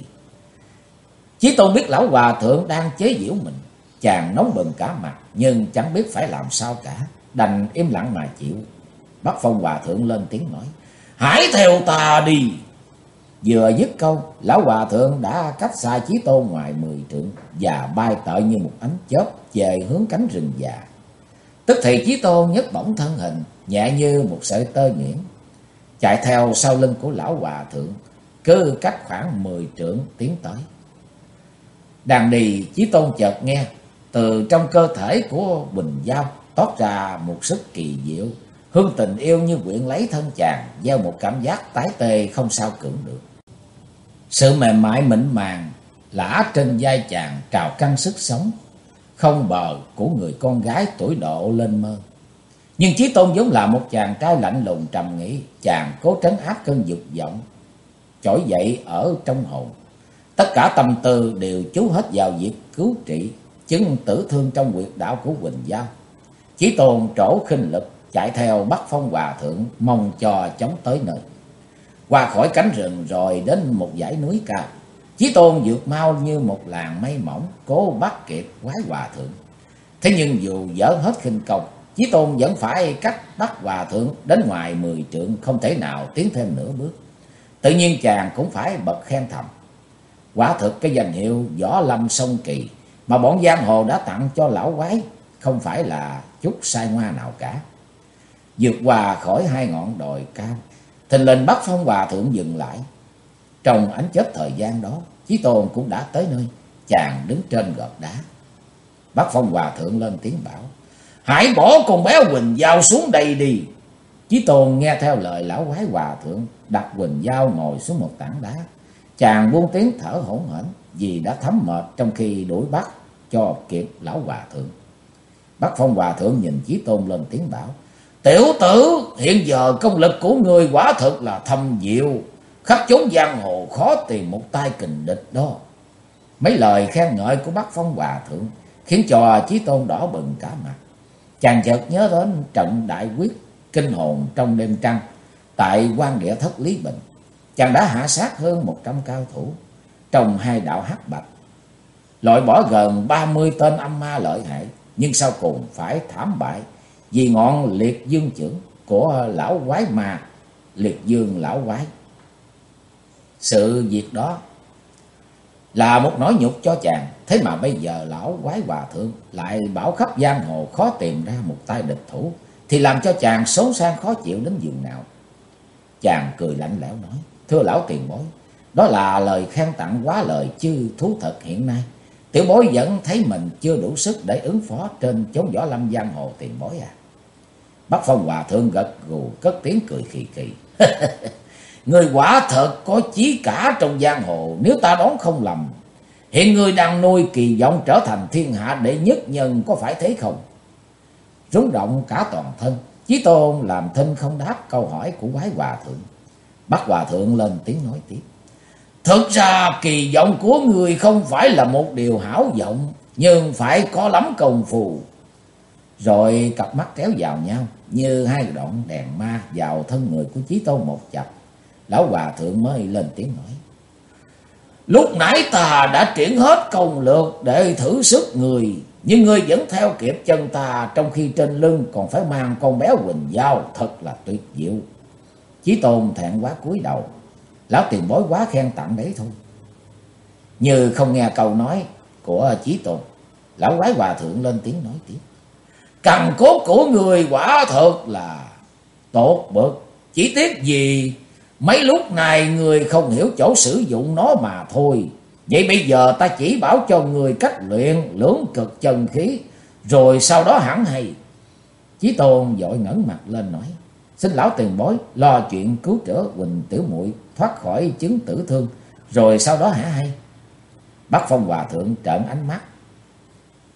Chí Tôn biết lão hòa thượng đang chế giễu mình, chàng nóng bừng cả mặt, nhưng chẳng biết phải làm sao cả, đành im lặng mà chịu. Bắc Phong hòa thượng lên tiếng nói: hãy theo ta đi. Vừa dứt câu, lão hòa thượng đã cách xa Chí Tôn ngoài 10 trượng và bay tợi như một ánh chớp về hướng cánh rừng già. Tức thì Chí Tôn nhấc bổng thân hình, nhẹ như một sợi tơ nhuyễn, chạy theo sau lưng của lão hòa thượng, cứ cách khoảng 10 trượng tiến tới. Đang đi, Chí Tôn chợt nghe từ trong cơ thể của Quỳnh Giao toát ra một sức kỳ diệu, hương tình yêu như quyện lấy thân chàng, gieo một cảm giác tái tê không sao cưỡng được. Sự mềm mại mịn màng lả trên vai chàng trào căng sức sống không bờ của người con gái tuổi độ lên mơ. Nhưng Chí Tôn vốn là một chàng trai lạnh lùng trầm nghĩ, chàng cố trấn áp cơn dục vọng trỗi dậy ở trong hồn. Tất cả tâm tư đều chú hết vào việc cứu trị chứng tử thương trong huyệt đạo của Quỳnh Giao. Chí Tôn trổ khinh lực chạy theo Bắc Phong hòa thượng, mong cho chóng tới nơi. Qua khỏi cánh rừng rồi đến một dãy núi cao, Chí Tôn vượt mau như một làn mây mỏng, cố bắt kịp quái hòa thượng. Thế nhưng dù dở hết khinh công, Chí Tôn vẫn phải cách Bắc hòa thượng đến ngoài 10 trượng, không thể nào tiến thêm nửa bước. Tự nhiên chàng cũng phải bật khen thầm: quả thực cái danh hiệu Võ Lâm Song Kỳ mà bọn giang hồ đã tặng cho lão quái không phải là chút sai ngoa nào cả. Vượt qua khỏi hai ngọn đồi cao, thình lình Bắc Phong hòa thượng dừng lại. Trong ánh chớp thời gian đó, Chí Tôn cũng đã tới nơi, chàng đứng trên gợt đá. Bắc Phong hòa thượng lên tiếng bảo: hãy bỏ con bé Quỳnh Giao xuống đây đi. Chí Tôn nghe theo lời lão quái hòa thượng, đặt Quỳnh Giao ngồi xuống một tảng đá. Chàng buông tiếng thở hổn hển vì đã thấm mệt trong khi đuổi bắt cho kịp lão hòa thượng. Bắc Phong hòa thượng nhìn Chí Tôn lên tiếng bảo: tiểu tử, hiện giờ công lực của người quả thực là thâm diệu, khắp chốn giang hồ khó tìm một tay kình địch đó. Mấy lời khen ngợi của Bắc Phong hòa thượng khiến cho Chí Tôn đỏ bừng cả mặt. Chàng chợt nhớ đến trận đại quyết kinh hồn trong đêm trăng tại quan địa thất Lý Bình. Chàng đã hạ sát hơn 100 cao thủ trong hai đạo hắc bạch, loại bỏ gần 30 tên âm ma lợi hại, nhưng sau cùng phải thảm bại vì ngọn liệt dương chưởng của lão quái ma liệt dương lão quái. Sự việc đó là một nỗi nhục cho chàng, thế mà bây giờ lão quái hòa thượng lại bảo khắp giang hồ khó tìm ra một tay địch thủ, thì làm cho chàng xốn sang khó chịu đến giường nào. Chàng cười lạnh lẽo nói: thưa lão tiền bối, đó là lời khen tặng quá lời chứ thú thật hiện nay tiểu bối vẫn thấy mình chưa đủ sức để ứng phó trên chốn võ lâm giang hồ tiền bối à. Bắc Phong hòa thượng gật gù cất tiếng cười khì khì: người quả thật có chí cả trong giang hồ, nếu ta đoán không lầm, hiện người đang nuôi kỳ vọng trở thành thiên hạ đệ nhất nhân, có phải thế không? Rúng động cả toàn thân, Chí Tôn làm thinh không đáp câu hỏi của quái hòa thượng. Bắc hòa thượng lên tiếng nói tiếp: thực ra kỳ vọng của người không phải là một điều hão vọng, nhưng phải có lắm công phu. Rồi cặp mắt kéo vào nhau như hai đoạn đèn ma vào thân người của Chí Tôn một chập. Lão hòa thượng mới lên tiếng nói: lúc nãy ta đã triển hết công lược để thử sức người, nhưng ngươi vẫn theo kịp chân ta, trong khi trên lưng còn phải mang con bé Quỳnh Giao, thật là tuyệt diệu. Chí Tôn thẹn quá cúi đầu. Lão tiền bối quá khen tặng đấy thôi. Như không nghe câu nói của Chí Tôn, lão quái hòa thượng lên tiếng nói tiếp: cằn cốt của người quả thật là tốt bậc, chỉ tiếc gì mấy lúc này người không hiểu chỗ sử dụng nó mà thôi. Vậy bây giờ ta chỉ bảo cho người cách luyện lưỡng cực chân khí, rồi sau đó hẳn hay. Chí Tôn vội ngẩng mặt lên nói: xin lão tiền bối lo chuyện cứu chữa Quỳnh tiểu muội thoát khỏi chứng tử thương, rồi sau đó hả hay. Bắc Phong hòa thượng trợn ánh mắt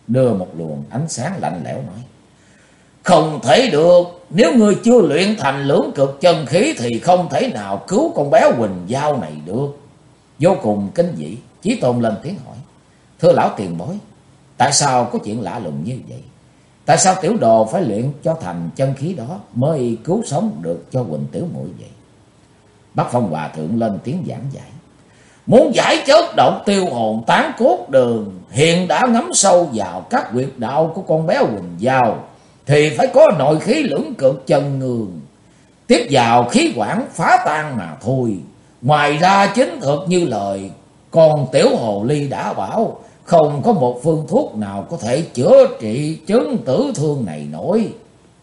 đưa một luồng ánh sáng lạnh lẽo nói: Không thể được, nếu ngươi chưa luyện thành lưỡng cực chân khí thì không thể nào cứu con bé Quỳnh Giao này được. Vô cùng kinh dị, Chí Tôn lên tiếng hỏi: Thưa lão tiền bối, tại sao có chuyện lạ lùng như vậy? Tại sao tiểu đồ phải luyện cho thành chân khí đó mới cứu sống được cho Quỳnh tiểu muội vậy? Bắc Phong Hòa thượng lên tiếng giảng giải: Muốn giải chất độc tiêu hồn tán cốt đường, hiện đã ngắm sâu vào các huyệt đạo của con bé Quỳnh Giao, thì phải có nội khí lưỡng cực chân ngương tiếp vào khí quản phá tan mà thôi. Ngoài ra chính thực như lời con tiểu hồ ly đã bảo, không có một phương thuốc nào có thể chữa trị chứng tử thương này nổi.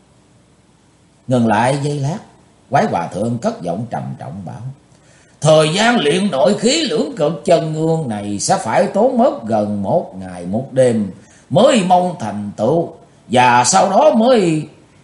Ngừng lại giây lát, Quái Hòa thượng cất giọng trầm trọng bảo: Thời gian luyện nội khí lưỡng cực chân ngương này sẽ phải tốn mất gần 1 ngày 1 đêm mới mong thành tựu, và sau đó mới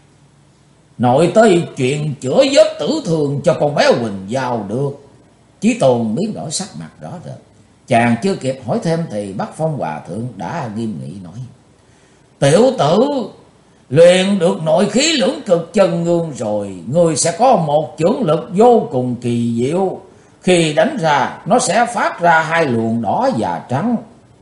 nội tới chuyện chữa vết tử thương cho con bé Quỳnh Giao được. Chí Tôn biến đổi sắc mặt rõ rệt. Chàng chưa kịp hỏi thêm thì Bắc Phong Hòa thượng đã nghiêm nghị nói: Tiểu tử, luyện được nội khí lưỡng cực chân ngương rồi, ngươi sẽ có một chưởng lực vô cùng kỳ diệu. Khi đánh ra, nó sẽ phát ra 2 luồng đỏ và trắng,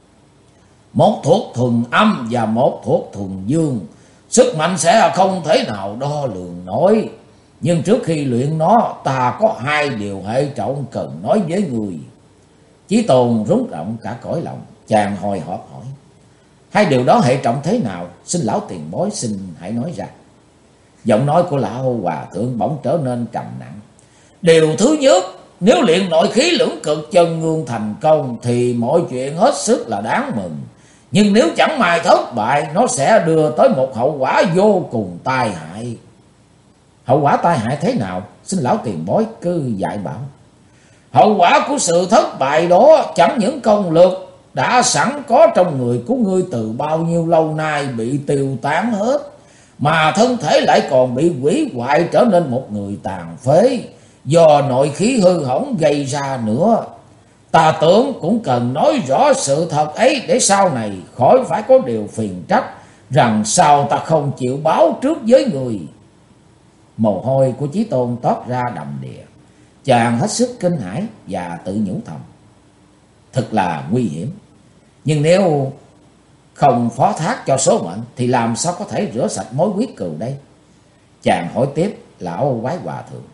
một thuộc thuần âm và một thuộc thuần dương. Sức mạnh sẽ không thể nào đo lường nổi. Nhưng trước khi luyện nó, ta có 2 điều hệ trọng cần nói với người. Chí Tôn rúng động cả cõi lòng. Chàng hồi hộp hỏi: 2 điều đó hệ trọng thế nào? Xin lão tiền bối xin hãy nói ra. Giọng nói của lão Hòa thượng bỗng trở nên trầm nặng. Điều thứ nhất, nếu luyện nội khí lưỡng cực chân ngương thành công thì mọi chuyện hết sức là đáng mừng. Nhưng nếu chẳng may thất bại, nó sẽ đưa tới một hậu quả vô cùng tai hại. Hậu quả tai hại thế nào? Xin lão tiền bối cứ dạy bảo. Hậu quả của sự thất bại đó chẳng những công lực đã sẵn có trong người của ngươi từ bao nhiêu lâu nay bị tiêu tán hết, mà thân thể lại còn bị hủy hoại trở nên một người tàn phế do nội khí hư hỏng gây ra nữa. Ta tưởng cũng cần nói rõ sự thật ấy để sau này khỏi phải có điều phiền trách rằng sao ta không chịu báo trước với người. Mồ hôi của Chí Tôn toát ra đầm đìa. Chàng hết sức kinh hãi và tự nhủ thầm: Thật là nguy hiểm. Nhưng nếu không phó thác cho số mệnh thì làm sao có thể rửa sạch mối quyết cừu đây? Chàng hỏi tiếp lão Quái Hòa thượng: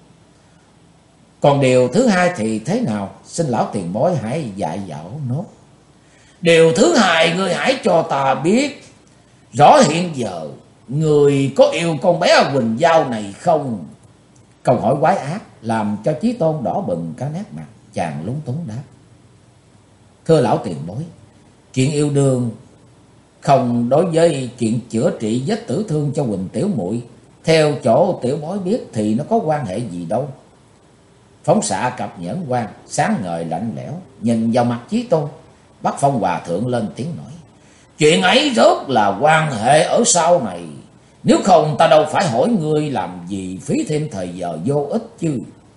Còn điều thứ 2 thì thế nào? Xin lão tiền bối hãy dạy dỗ nốt. Điều thứ 2, ngươi hãy cho ta biết rõ hiện giờ người có yêu con bé Quỳnh Giao này không? Câu hỏi quái ác làm cho Chí Tôn đỏ bừng cả nét mặt. Chàng lúng túng đáp: Thưa lão tiền bối, chuyện yêu đương không đối với chuyện chữa trị vết tử thương cho Quỳnh tiểu muội. Theo chỗ tiểu bối biết thì nó có quan hệ gì đâu. Phóng xạ cặp nhẫn quan sáng ngời lạnh lẽo nhìn vào mặt Chí Tôn. Bắc Phong Hòa thượng lên tiếng nói: Chuyện ấy rất là quan hệ ở sau này. Nếu không ta đâu phải hỏi ngươi làm gì phí thêm thời giờ vô ích chứ.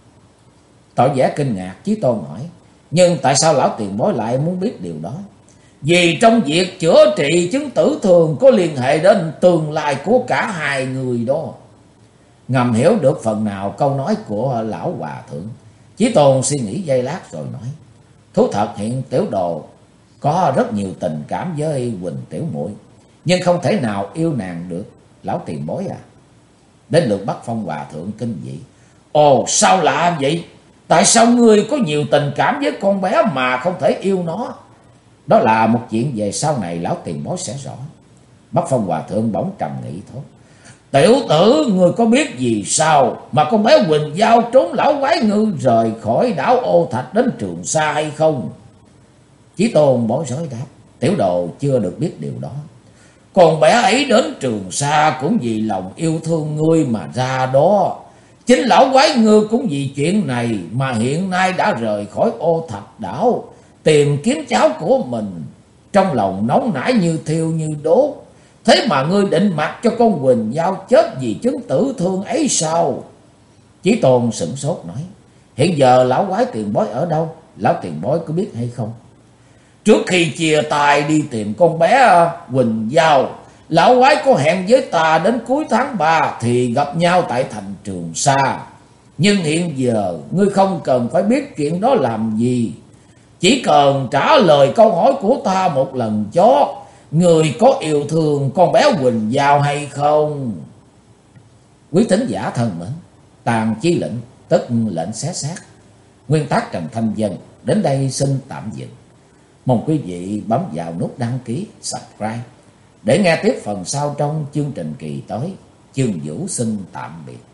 Tỏ vẻ kinh ngạc, Chí Tôn hỏi: Nhưng tại sao lão tiền bối lại muốn biết điều đó? Vì trong việc chữa trị chứng tử thương có liên hệ đến tương lai của cả 2 người đó. Ngầm hiểu được phần nào câu nói của lão Hòa thượng, Chí Tôn suy nghĩ giây lát rồi nói: Thú thật hiện tiểu đồ có rất nhiều tình cảm với Quỳnh tiểu muội, nhưng không thể nào yêu nàng được lão tiền bối à. Đến lượt Bắc Phong Hòa thượng kinh dị: Ồ, sao lạ vậy? Tại sao ngươi có nhiều tình cảm với con bé mà không thể yêu nó? Đó là một chuyện về sau này lão tiền bối sẽ rõ. Bắc Phong Hòa thượng bỗng trầm nghĩ thốt: Tiểu tử, ngươi có biết gì sao mà con bé Quỳnh Giao trốn lão quái ngư rời khỏi đảo Ô Thạch đến Trường Sa hay không? Chí Tôn bối rối đáp: Tiểu đồ chưa được biết điều đó. Con bé ấy đến Trường Sa cũng vì lòng yêu thương ngươi mà ra đó. Chính lão quái ngư cũng vì chuyện này mà hiện nay đã rời khỏi Ô Thạch đảo tìm kiếm cháu của mình. Trong lòng nóng nảy như thiêu như đốt. Thế mà ngươi định mặc cho con Quỳnh Giao chết vì chứng tử thương ấy sao? Chí Tôn sửng sốt nói: Hiện giờ lão quái tiền bối ở đâu? Lão tiền bối có biết hay không? Trước khi chia tay đi tìm con bé Quỳnh Giao, lão quái có hẹn với ta đến cuối tháng 3 thì gặp nhau tại thành Trường Sa. Nhưng hiện giờ ngươi không cần phải biết chuyện đó làm gì. Chỉ cần trả lời câu hỏi của ta một lần chó. Người có yêu thương con bé Quỳnh Giao hay không? Quý thính giả thân mến, Tàn Chi Lệnh tức lệnh xé xác, nguyên tác Trần Thanh Vân đến đây xin tạm dừng. Mong quý vị bấm vào nút đăng ký, subscribe để nghe tiếp phần sau trong chương trình kỳ tới. Chương Vũ xin tạm biệt.